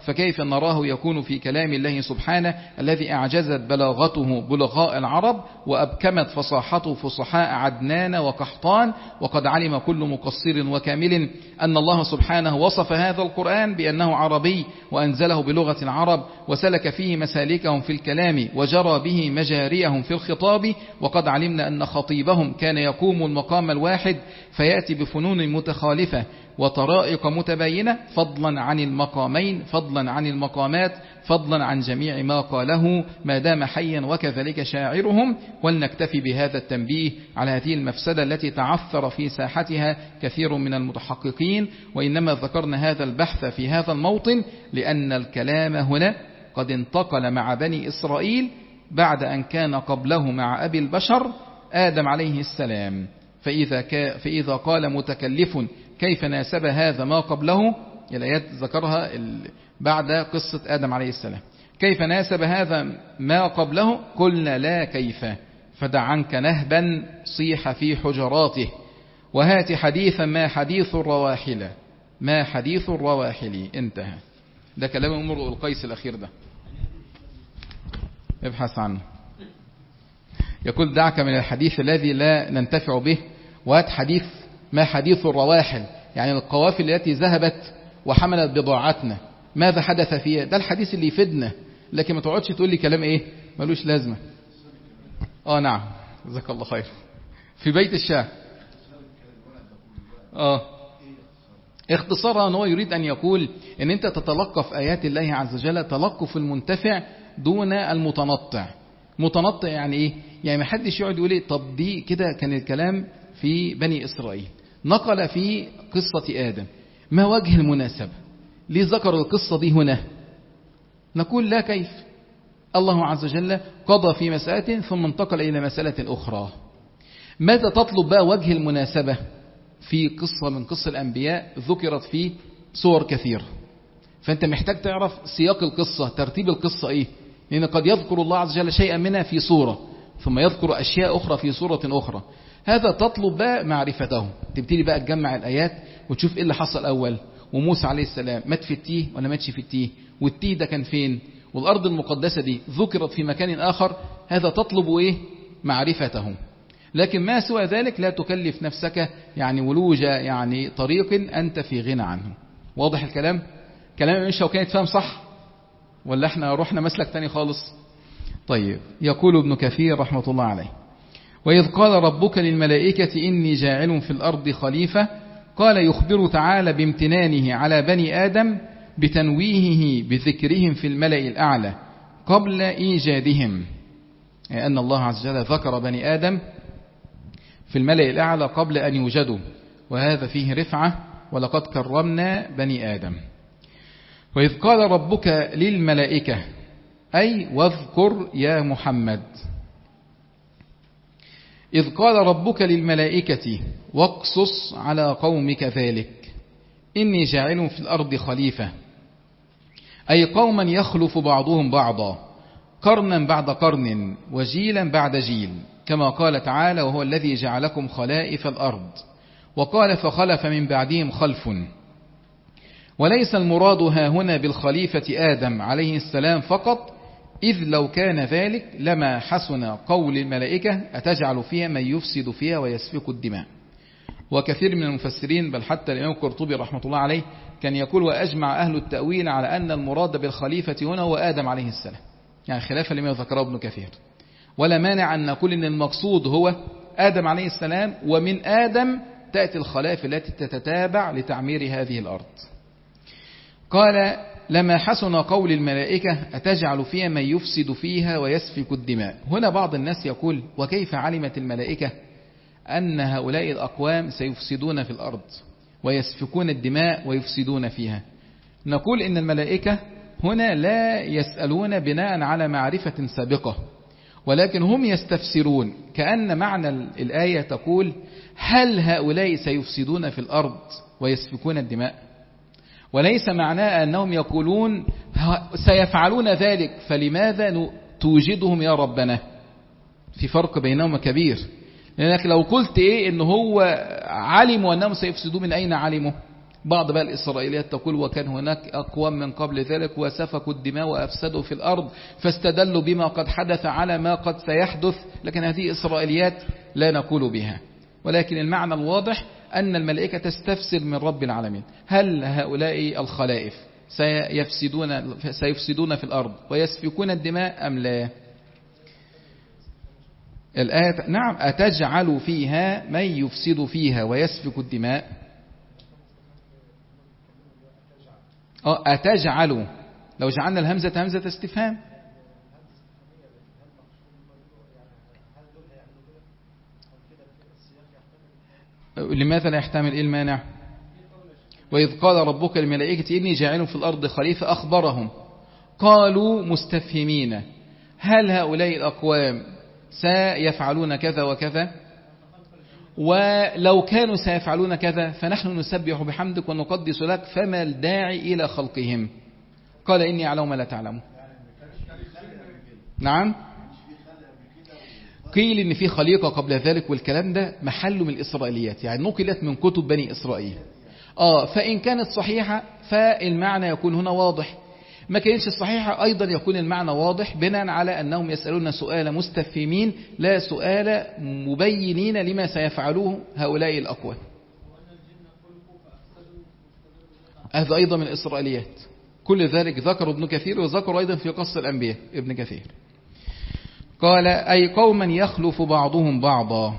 فكيف نراه يكون في كلام الله سبحانه الذي أعجزت بلاغته بلغاء العرب وأبكمت فصاحته فصحاء عدنان وقحطان، وقد علم كل مقصر وكامل أن الله سبحانه وصف هذا القرآن بأنه عربي وأنزله بلغة العرب وسلك فيه مسالكهم في الكلام وجرى به مجاريهم في الخطاب، وقد علمنا أن خطيبهم كان يقوم المقام الواحد فيأتي بفنون متخالفة وطرائق متباينة فضلا عن المقامين، فضلا عن المقامات، فضلا عن جميع ما قاله ما دام حيا، وكذلك شاعرهم. ولنكتفي بهذا التنبيه على هذه المفسدة التي تعثر في ساحتها كثير من المتحققين، وإنما ذكرنا هذا البحث في هذا الموطن لأن الكلام هنا قد انتقل مع بني إسرائيل بعد أن كان قبله مع أبي البشر آدم عليه السلام. فإذا, كا فإذا قال متكلف كيف ناسب هذا ما قبله، الآيات ذكرها بعد قصة آدم عليه السلام، كيف ناسب هذا ما قبله، قلنا لا كيف، فدع عنك نهبا صيح في حجراته وهات حديثا ما حديث الرواحل، ما حديث الرواحل. انتهى. ده كلام امرؤ القيس الأخير ده، ابحث عنه. يقول دعك من الحديث الذي لا ننتفع به وهات حديث ما حديث الرواحل، يعني القوافل التي ذهبت وحملت بضاعتنا ماذا حدث فيها. ده الحديث اللي يفيدنا، لكن ما تقعدش تقول لي كلام ايه ملوش لازمة. اه نعم جزاك الله خير. في بيت الشعر اه اختصارها ان هو يريد ان يقول ان انت تتلقف ايات الله عز وجل تلقف المنتفع دون المتنطع. متنطع يعني ايه؟ يعني ما حدش يقعد يقول ايه طب دي كده كان الكلام في بني اسرائيل، نقل في قصة آدم، ما وجه المناسبة؟ ليه ذكر القصة دي هنا؟ نقول لا كيف. الله عز وجل قضى في مسألة ثم انتقل إلى مسألة أخرى. ماذا تطلب بقى وجه المناسبة في قصة من قصة الأنبياء ذكرت في صور كثيرة؟ فأنت محتاج تعرف سياق القصة، ترتيب القصة إيه، لأن قد يذكر الله عز وجل شيئا منها في صورة ثم يذكر أشياء أخرى في صورة أخرى. هذا تطلب بقى معرفته، تبتدي بقى تجمع الآيات وتشوف إيه اللي حصل أول، وموسى عليه السلام مات في التيه ولا ماتش في التيه، والتيه ده كان فين، والأرض المقدسة دي ذكرت في مكان آخر. هذا تطلب إيه؟ معرفته. لكن ما سوى ذلك لا تكلف نفسك يعني ولوج يعني طريق أنت في غنى عنه. واضح الكلام؟ كلام مش لو كانت فاهم صح ولا احنا رحنا مسلك تاني خالص. طيب يقول ابن كثير رحمة الله عليه: وإذ قال ربك للملائكة إني جاعل في الأرض خليفة، قال يخبر تعالى بامتنانه على بني آدم بتنويهه بذكرهم في الملأ الأعلى قبل إيجادهم، يعني أن الله عز وجل ذكر بني آدم في الملأ الأعلى قبل أن يوجدوا، وهذا فيه رفعة، ولقد كرمنا بني آدم. وإذ قال ربك للملائكة أي واذكر يا محمد، إذ قال ربك للملائكة واقصص على قومك ذلك إني جاعل في الأرض خليفة، أي قوما يخلف بعضهم بعضا قرنا بعد قرن وجيلا بعد جيل، كما قال تعالى وهو الذي جعلكم خلائف الأرض، وقال فخلف من بعدهم خلف. وليس المراد ها هنا بالخليفة آدم عليه السلام فقط، إذ لو كان ذلك لما حسن قول الملائكة أتجعل فيها من يفسد فيها ويسفك الدماء. وكثير من المفسرين بل حتى الإمام القرطبي رحمة الله عليه كان يقول وأجمع أهل التأويل على أن المراد بالخليفة هنا هو آدم عليه السلام، يعني خلافا لما ذكره ابن كثير. ولا مانع أن نقول أن المقصود هو آدم عليه السلام، ومن آدم تأتي الخلائف التي تتتابع لتعمير هذه الأرض. قال لما حسن قول الملائكة أتجعل فيها من يفسد فيها ويسفك الدماء. هنا بعض الناس يقول وكيف علمت الملائكة أن هؤلاء الأقوام سيفسدون في الأرض ويسفكون الدماء ويفسدون فيها؟ نقول إن الملائكة هنا لا يسألون بناء على معرفة سابقة، ولكن هم يستفسرون، كأن معنى الآية تقول هل هؤلاء سيفسدون في الأرض ويسفكون الدماء؟ وليس معناه أنهم يقولون سيفعلون ذلك فلماذا توجدهم يا ربنا. في فرق بينهما كبير، لأنك لو قلت إيه إن هو علموا أنهم سيفسدون، من أين علموا؟ بعض بقى الإسرائيليات تقول وكان هناك أقوام من قبل ذلك وسفكوا الدماء وأفسدوا في الأرض فاستدلوا بما قد حدث على ما قد سيحدث، لكن هذه إسرائيليات لا نقول بها. ولكن المعنى الواضح أن الملائكة تستفسر من رب العالمين هل هؤلاء الخلائف سيفسدون, سيفسدون في الأرض ويسفكون الدماء أم لا؟ الآية نعم، أتجعل فيها من يفسد فيها ويسفك الدماء. أتجعل، لو جعلنا الهمزة همزة استفهام، لماذا لا يحتمل؟ إيه المانع؟ وإذ قال ربك للملائكة إني جاعل في الأرض خليفة أخبرهم قالوا مستفهمين هل هؤلاء الأقوام سيفعلون كذا وكذا، ولو كانوا سيفعلون كذا فنحن نسبح بحمدك ونقدس لك فما الداعي إلى خلقهم؟ قال إني أعلم ما لا تعلمون. نعم، قيل إن في خليقة قبل ذلك، والكلام ده محله من الإسرائيليات، يعني نقلت من كتب بني إسرائيل. آه فإن كانت صحيحة فالمعنى يكون هنا واضح، ما كانش الصحيحة أيضا يكون المعنى واضح، بناء على أنهم يسألون سؤال مستفهمين لا سؤال مبينين لما سيفعلوه هؤلاء الأقوام. هذا أيضا من الإسرائيليات، كل ذلك ذكر ابن كثير، وذكر أيضا في قصة الأنبياء ابن كثير. قال أي قوما يخلف بعضهم بعضا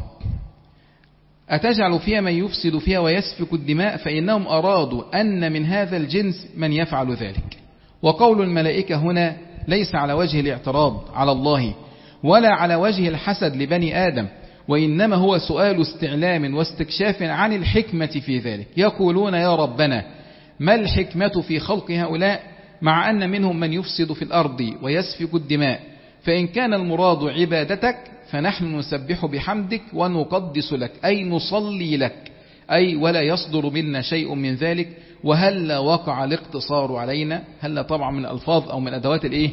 أتجعل فيها من يفسد فيها ويسفك الدماء، فإنهم أرادوا أن من هذا الجنس من يفعل ذلك. وقول الملائكة هنا ليس على وجه الاعتراض على الله ولا على وجه الحسد لبني آدم، وإنما هو سؤال استعلام واستكشاف عن الحكمة في ذلك. يقولون يا ربنا ما الحكمة في خلق هؤلاء مع أن منهم من يفسد في الأرض ويسفك الدماء؟ فإن كان المراد عبادتك فنحن نسبح بحمدك ونقدس لك، أي نصلي لك، أي ولا يصدر منا شيء من ذلك. وهل وقع الاقتصار علينا؟ هل طبعا من الألفاظ أو من أدوات الإيه؟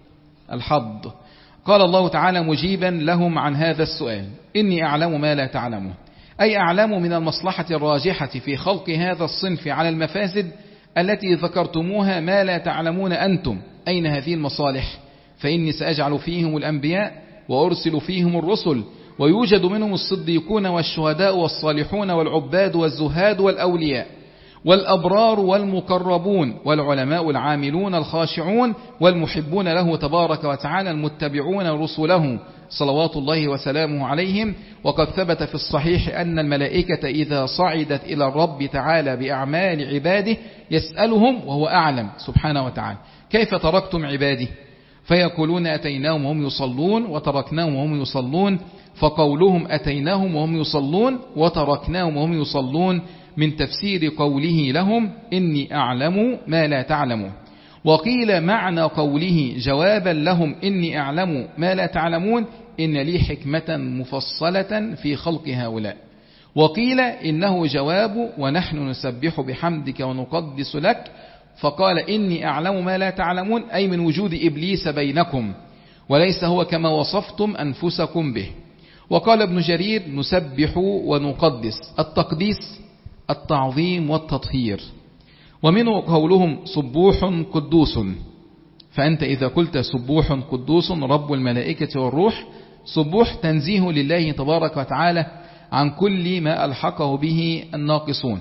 الحض. قال الله تعالى مجيبا لهم عن هذا السؤال إني أعلم ما لا تعلمون، أي أعلم من المصلحة الراجحة في خلق هذا الصنف على المفاسد التي ذكرتموها ما لا تعلمون أنتم. أين هذه المصالح؟ فإني سأجعل فيهم الأنبياء وأرسل فيهم الرسل، ويوجد منهم الصديقون والشهداء والصالحون والعباد والزهاد والأولياء والأبرار والمقربون والعلماء العاملون الخاشعون والمحبون له تبارك وتعالى المتبعون رسله صلوات الله وسلامه عليهم. وقد ثبت في الصحيح أن الملائكة إذا صعدت إلى الرب تعالى بأعمال عباده يسألهم وهو أعلم سبحانه وتعالى كيف تركتم عبادي؟ فيقولون أتيناهم وهم يصلون وتركناهم وهم يصلون. فقولهم أتيناهم وهم يصلون وتركناهم وهم يصلون من تفسير قوله لهم إني أعلم ما لا تعلمون. وقيل معنى قوله جوابا لهم إني أعلم ما لا تعلمون إن لي حكمة مفصلة في خلق هؤلاء. وقيل إنه جواب ونحن نسبح بحمدك ونقدس لك، فقال إني أعلم ما لا تعلمون أي من وجود إبليس بينكم، وليس هو كما وصفتم أنفسكم به. وقال ابن جرير نسبح ونقدس، التقديس التعظيم والتطهير. ومنه قولهم سبوح قدوس، فأنت إذا قلت سبوح قدوس رب الملائكة والروح، سبوح تنزيه لله تبارك وتعالى عن كل ما ألحقه به الناقصون،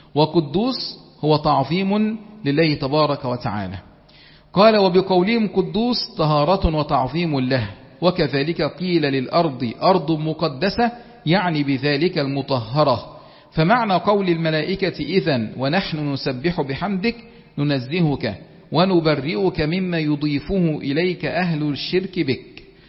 وقدوس هو تعظيم لله تبارك وتعالى. قال وبقولهم قدوس طهارة وتعظيم له. وكذلك قيل للأرض أرض مقدسة يعني بذلك المطهرة. فمعنى قول الملائكة إذن ونحن نسبح بحمدك ننزهك ونبرئك مما يضيفه إليك أهل الشرك بك،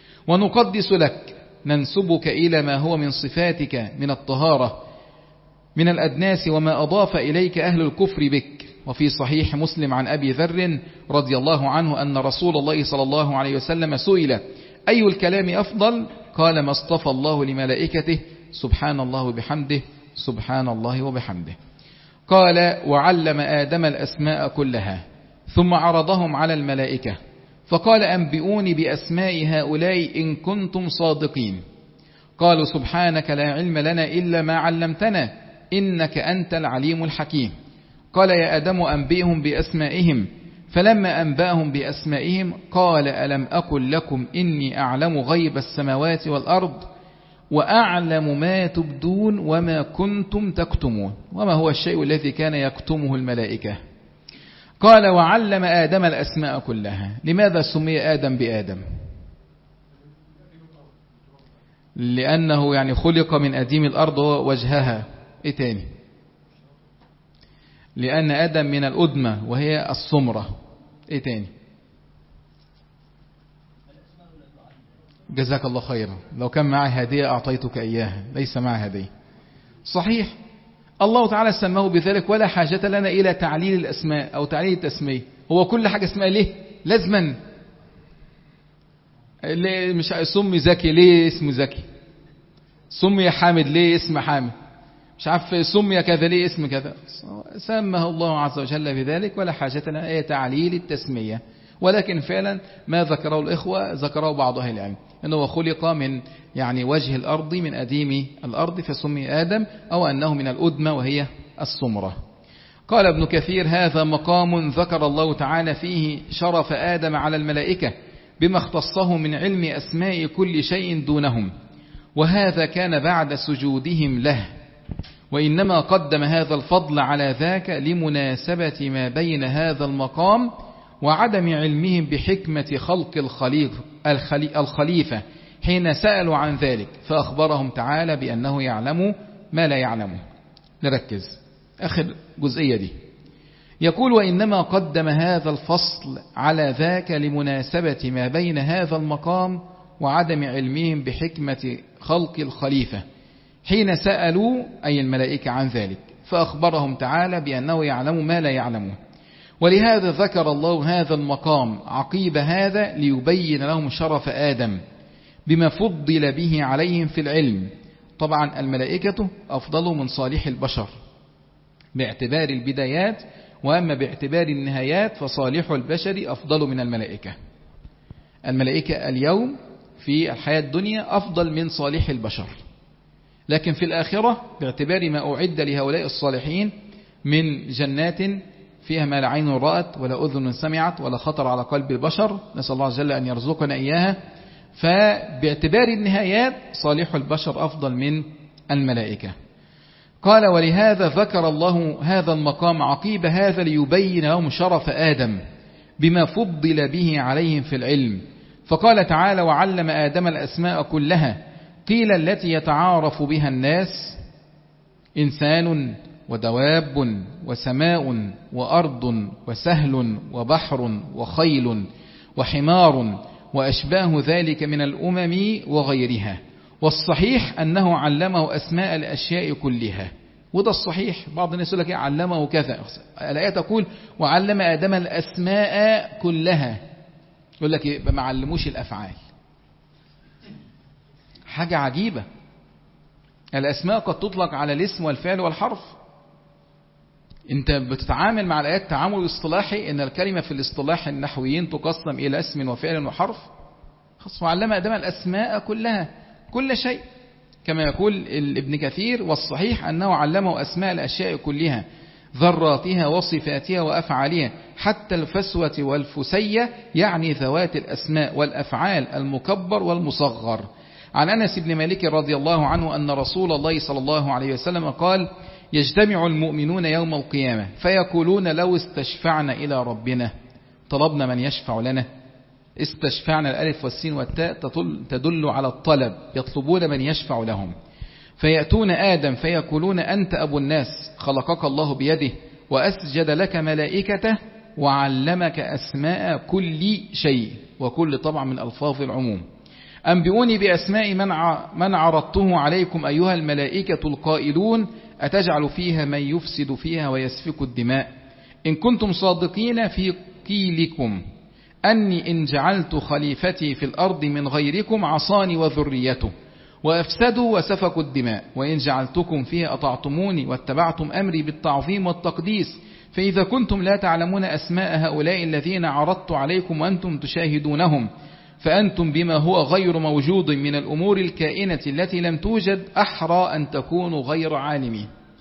ونقدس لك ننسبك إلى ما هو من صفاتك من الطهارة من الأدناس وما أضاف إليك أهل الكفر بك. وفي صحيح مسلم عن أبي ذر رضي الله عنه أن رسول الله صلى الله عليه وسلم سئل أي الكلام أفضل؟ قال ما اصطفى الله لملائكته سبحان الله وبحمده سبحان الله وبحمده. قال وعلم آدم الأسماء كلها ثم عرضهم على الملائكة فقال أنبئوني بأسماء هؤلاء إن كنتم صادقين. قالوا سبحانك لا علم لنا إلا ما علمتنا إنك أنت العليم الحكيم. قال يا آدم أنبئهم بأسمائهم، فلما أنبأهم بأسمائهم قال ألم أقل لكم إني أعلم غيب السماوات والأرض وأعلم ما تبدون وما كنتم تكتمون وما هو الشيء الذي كان يكتمه الملائكة. قال وعلم آدم الأسماء كلها. لماذا سمي آدم بآدم؟ لأنه يعني خلق من أديم الأرض ووجهها. إيه تاني؟ لأن آدم من الأدمة وهي السمرة. إيه تاني؟ جزاك الله خيرا. لو كان معي هدية أعطيتك إياها، ليس معي هدية. صحيح، الله تعالى سماه بذلك ولا حاجة لنا إلى تعليل الأسماء أو تعليل التسمية. هو كل حاجة اسمها ليه؟ لازما ليه مش سمي زكي ليه اسم زكي، سمي حامد ليه اسم حامد، مش عارف سمي كذا ليه اسم كذا. سماه الله عز وجل بذلك ولا حاجة لنا إلى تعليل التسمية. ولكن فعلا ما ذكره الإخوة ذكره بعض أهل العلم أنه خلق من يعني وجه الأرض من أديم الأرض فسمي آدم، أو أنه من الأدمة وهي السمرة. قال ابن كثير هذا مقام ذكر الله تعالى فيه شرف آدم على الملائكة بما اختصه من علم أسماء كل شيء دونهم، وهذا كان بعد سجودهم له، وإنما قدم هذا الفضل على ذاك لمناسبة ما بين هذا المقام وعدم علمهم بحكمة خلق الخليفة حين سألوا عن ذلك، فأخبرهم تعالى بأنه يعلم ما لا يعلمه. نركز آخر جزئية دي. يقول وإنما قدم هذا الفصل على ذاك لمناسبة ما بين هذا المقام وعدم علمهم بحكمة خلق الخليفة حين سألوا أي الملائكة عن ذلك، فأخبرهم تعالى بأنه يعلم ما لا يعلمه. ولهذا ذكر الله هذا المقام عقيب هذا ليبين لهم شرف آدم بما فضل به عليهم في العلم. طبعا الملائكة أفضل من صالح البشر باعتبار البدايات، وأما باعتبار النهايات فصالح البشر أفضل من الملائكة. الملائكة اليوم في الحياة الدنيا أفضل من صالح البشر، لكن في الآخرة باعتبار ما أعد لهؤلاء الصالحين من جنات فيها ما لا عين رأت ولا أذن سمعت ولا خطر على قلب البشر، نسأل الله جل أن يرزقنا إياها. فباعتبار النهايات صالح البشر أفضل من الملائكة. قال ولهذا ذكر الله هذا المقام عقيب هذا ليبين لهم شرف آدم بما فضل به عليهم في العلم. فقال تعالى وعلم آدم الأسماء كلها، قيل التي يتعارف بها الناس، إنسان ودواب وسماء وأرض وسهل وبحر وخيل وحمار وأشباه ذلك من الأمم وغيرها. والصحيح أنه علمه أسماء الأشياء كلها، وده الصحيح. بعض الناس يقول لك علمه كذا، الآية تقول وعلم آدم الأسماء كلها، يقول لك يبقى ما علموش الأفعال. حاجة عجيبة. الأسماء قد تطلق على الاسم والفعل والحرف. انت بتتعامل مع الآيات تعامل اصطلاحي، ان الكلمة في الاصطلاح النحويين تقسم إلى اسم وفعل وحرف. خص وعلم آدم الأسماء كلها، كل شيء، كما يقول ابن كثير والصحيح أنه علمه أسماء الأشياء كلها، ذراتها وصفاتها وأفعالها حتى الفسوة والفسية، يعني ذوات الأسماء والأفعال المكبر والمصغر. عن أنس بن مالك رضي الله عنه أن رسول الله صلى الله عليه وسلم قال يجتمع المؤمنون يوم القيامة فيقولون لو استشفعنا إلى ربنا، طلبنا من يشفع لنا، استشفعنا الألف والسين والتاء تدل على الطلب، يطلبون من يشفع لهم. فيأتون آدم فيقولون أنت أبو الناس، خلقك الله بيده وأسجد لك ملائكته وعلمك أسماء كل شيء، وكل طبعا من ألفاظ العموم. أنبئوني بأسماء من عرضته عليكم أيها الملائكة القائلون أتجعل فيها من يفسد فيها ويسفك الدماء، إن كنتم صادقين في قيلكم أني إن جعلت خليفتي في الأرض من غيركم عصاني وذريته وأفسدوا وسفكوا الدماء، وإن جعلتكم فيها أطعتموني واتبعتم أمري بالتعظيم والتقديس، فإذا كنتم لا تعلمون أسماء هؤلاء الذين عرضت عليكم وأنتم تشاهدونهم، فأنتم بما هو غير موجود من الأمور الكائنة التي لم توجد أحرى أن تكونوا غير عالمين.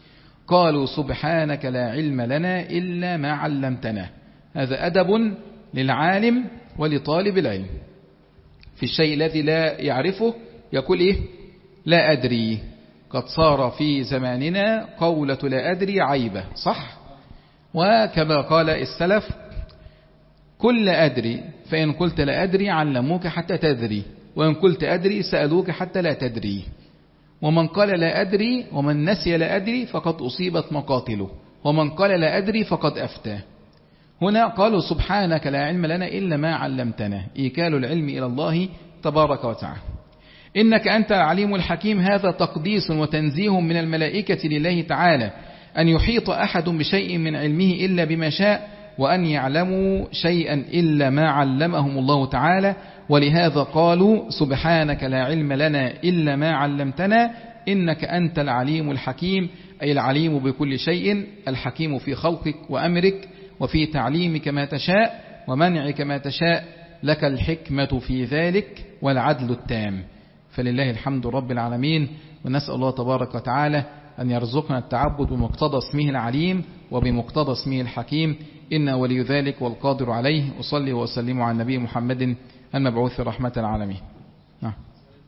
قالوا سبحانك لا علم لنا إلا ما علمتنا. هذا أدب للعالم ولطالب العلم. في الشيء الذي لا يعرفه يقول إيه؟ لا أدري. قد صار في زماننا قولة لا أدري عيبة، صح؟ وكما قال السلف كل أدري، فإن قلت لا أدري علموك حتى تدري، وإن قلت أدري سألوك حتى لا تدري. ومن قال لا أدري ومن نسي لا أدري فقد أصيبت مقاتله، ومن قال لا أدري فقد أفتى. هنا قالوا سبحانك لا علم لنا إلا ما علمتنا، إيكال العلم إلى الله تبارك وتعالى. إنك أنت العليم الحكيم، هذا تقديس وتنزيه من الملائكة لله تعالى أن يحيط أحد بشيء من علمه إلا بما شاء، وأن يعلموا شيئا إلا ما علمهم الله تعالى. ولهذا قالوا سبحانك لا علم لنا إلا ما علمتنا إنك أنت العليم الحكيم، أي العليم بكل شيء، الحكيم في خلقك وأمرك وفي تعليمك ما تشاء ومنعك ما تشاء، لك الحكمة في ذلك والعدل التام. فلله الحمد رب العالمين، ونسأل الله تبارك وتعالى أن يرزقنا التعبد بمقتضى اسمه العليم وبمقتضى اسمه الحكيم، إن ولي ذلك والقادر عليه. أصلي وأسلم على النبي محمد المبعوث رحمة العالمين.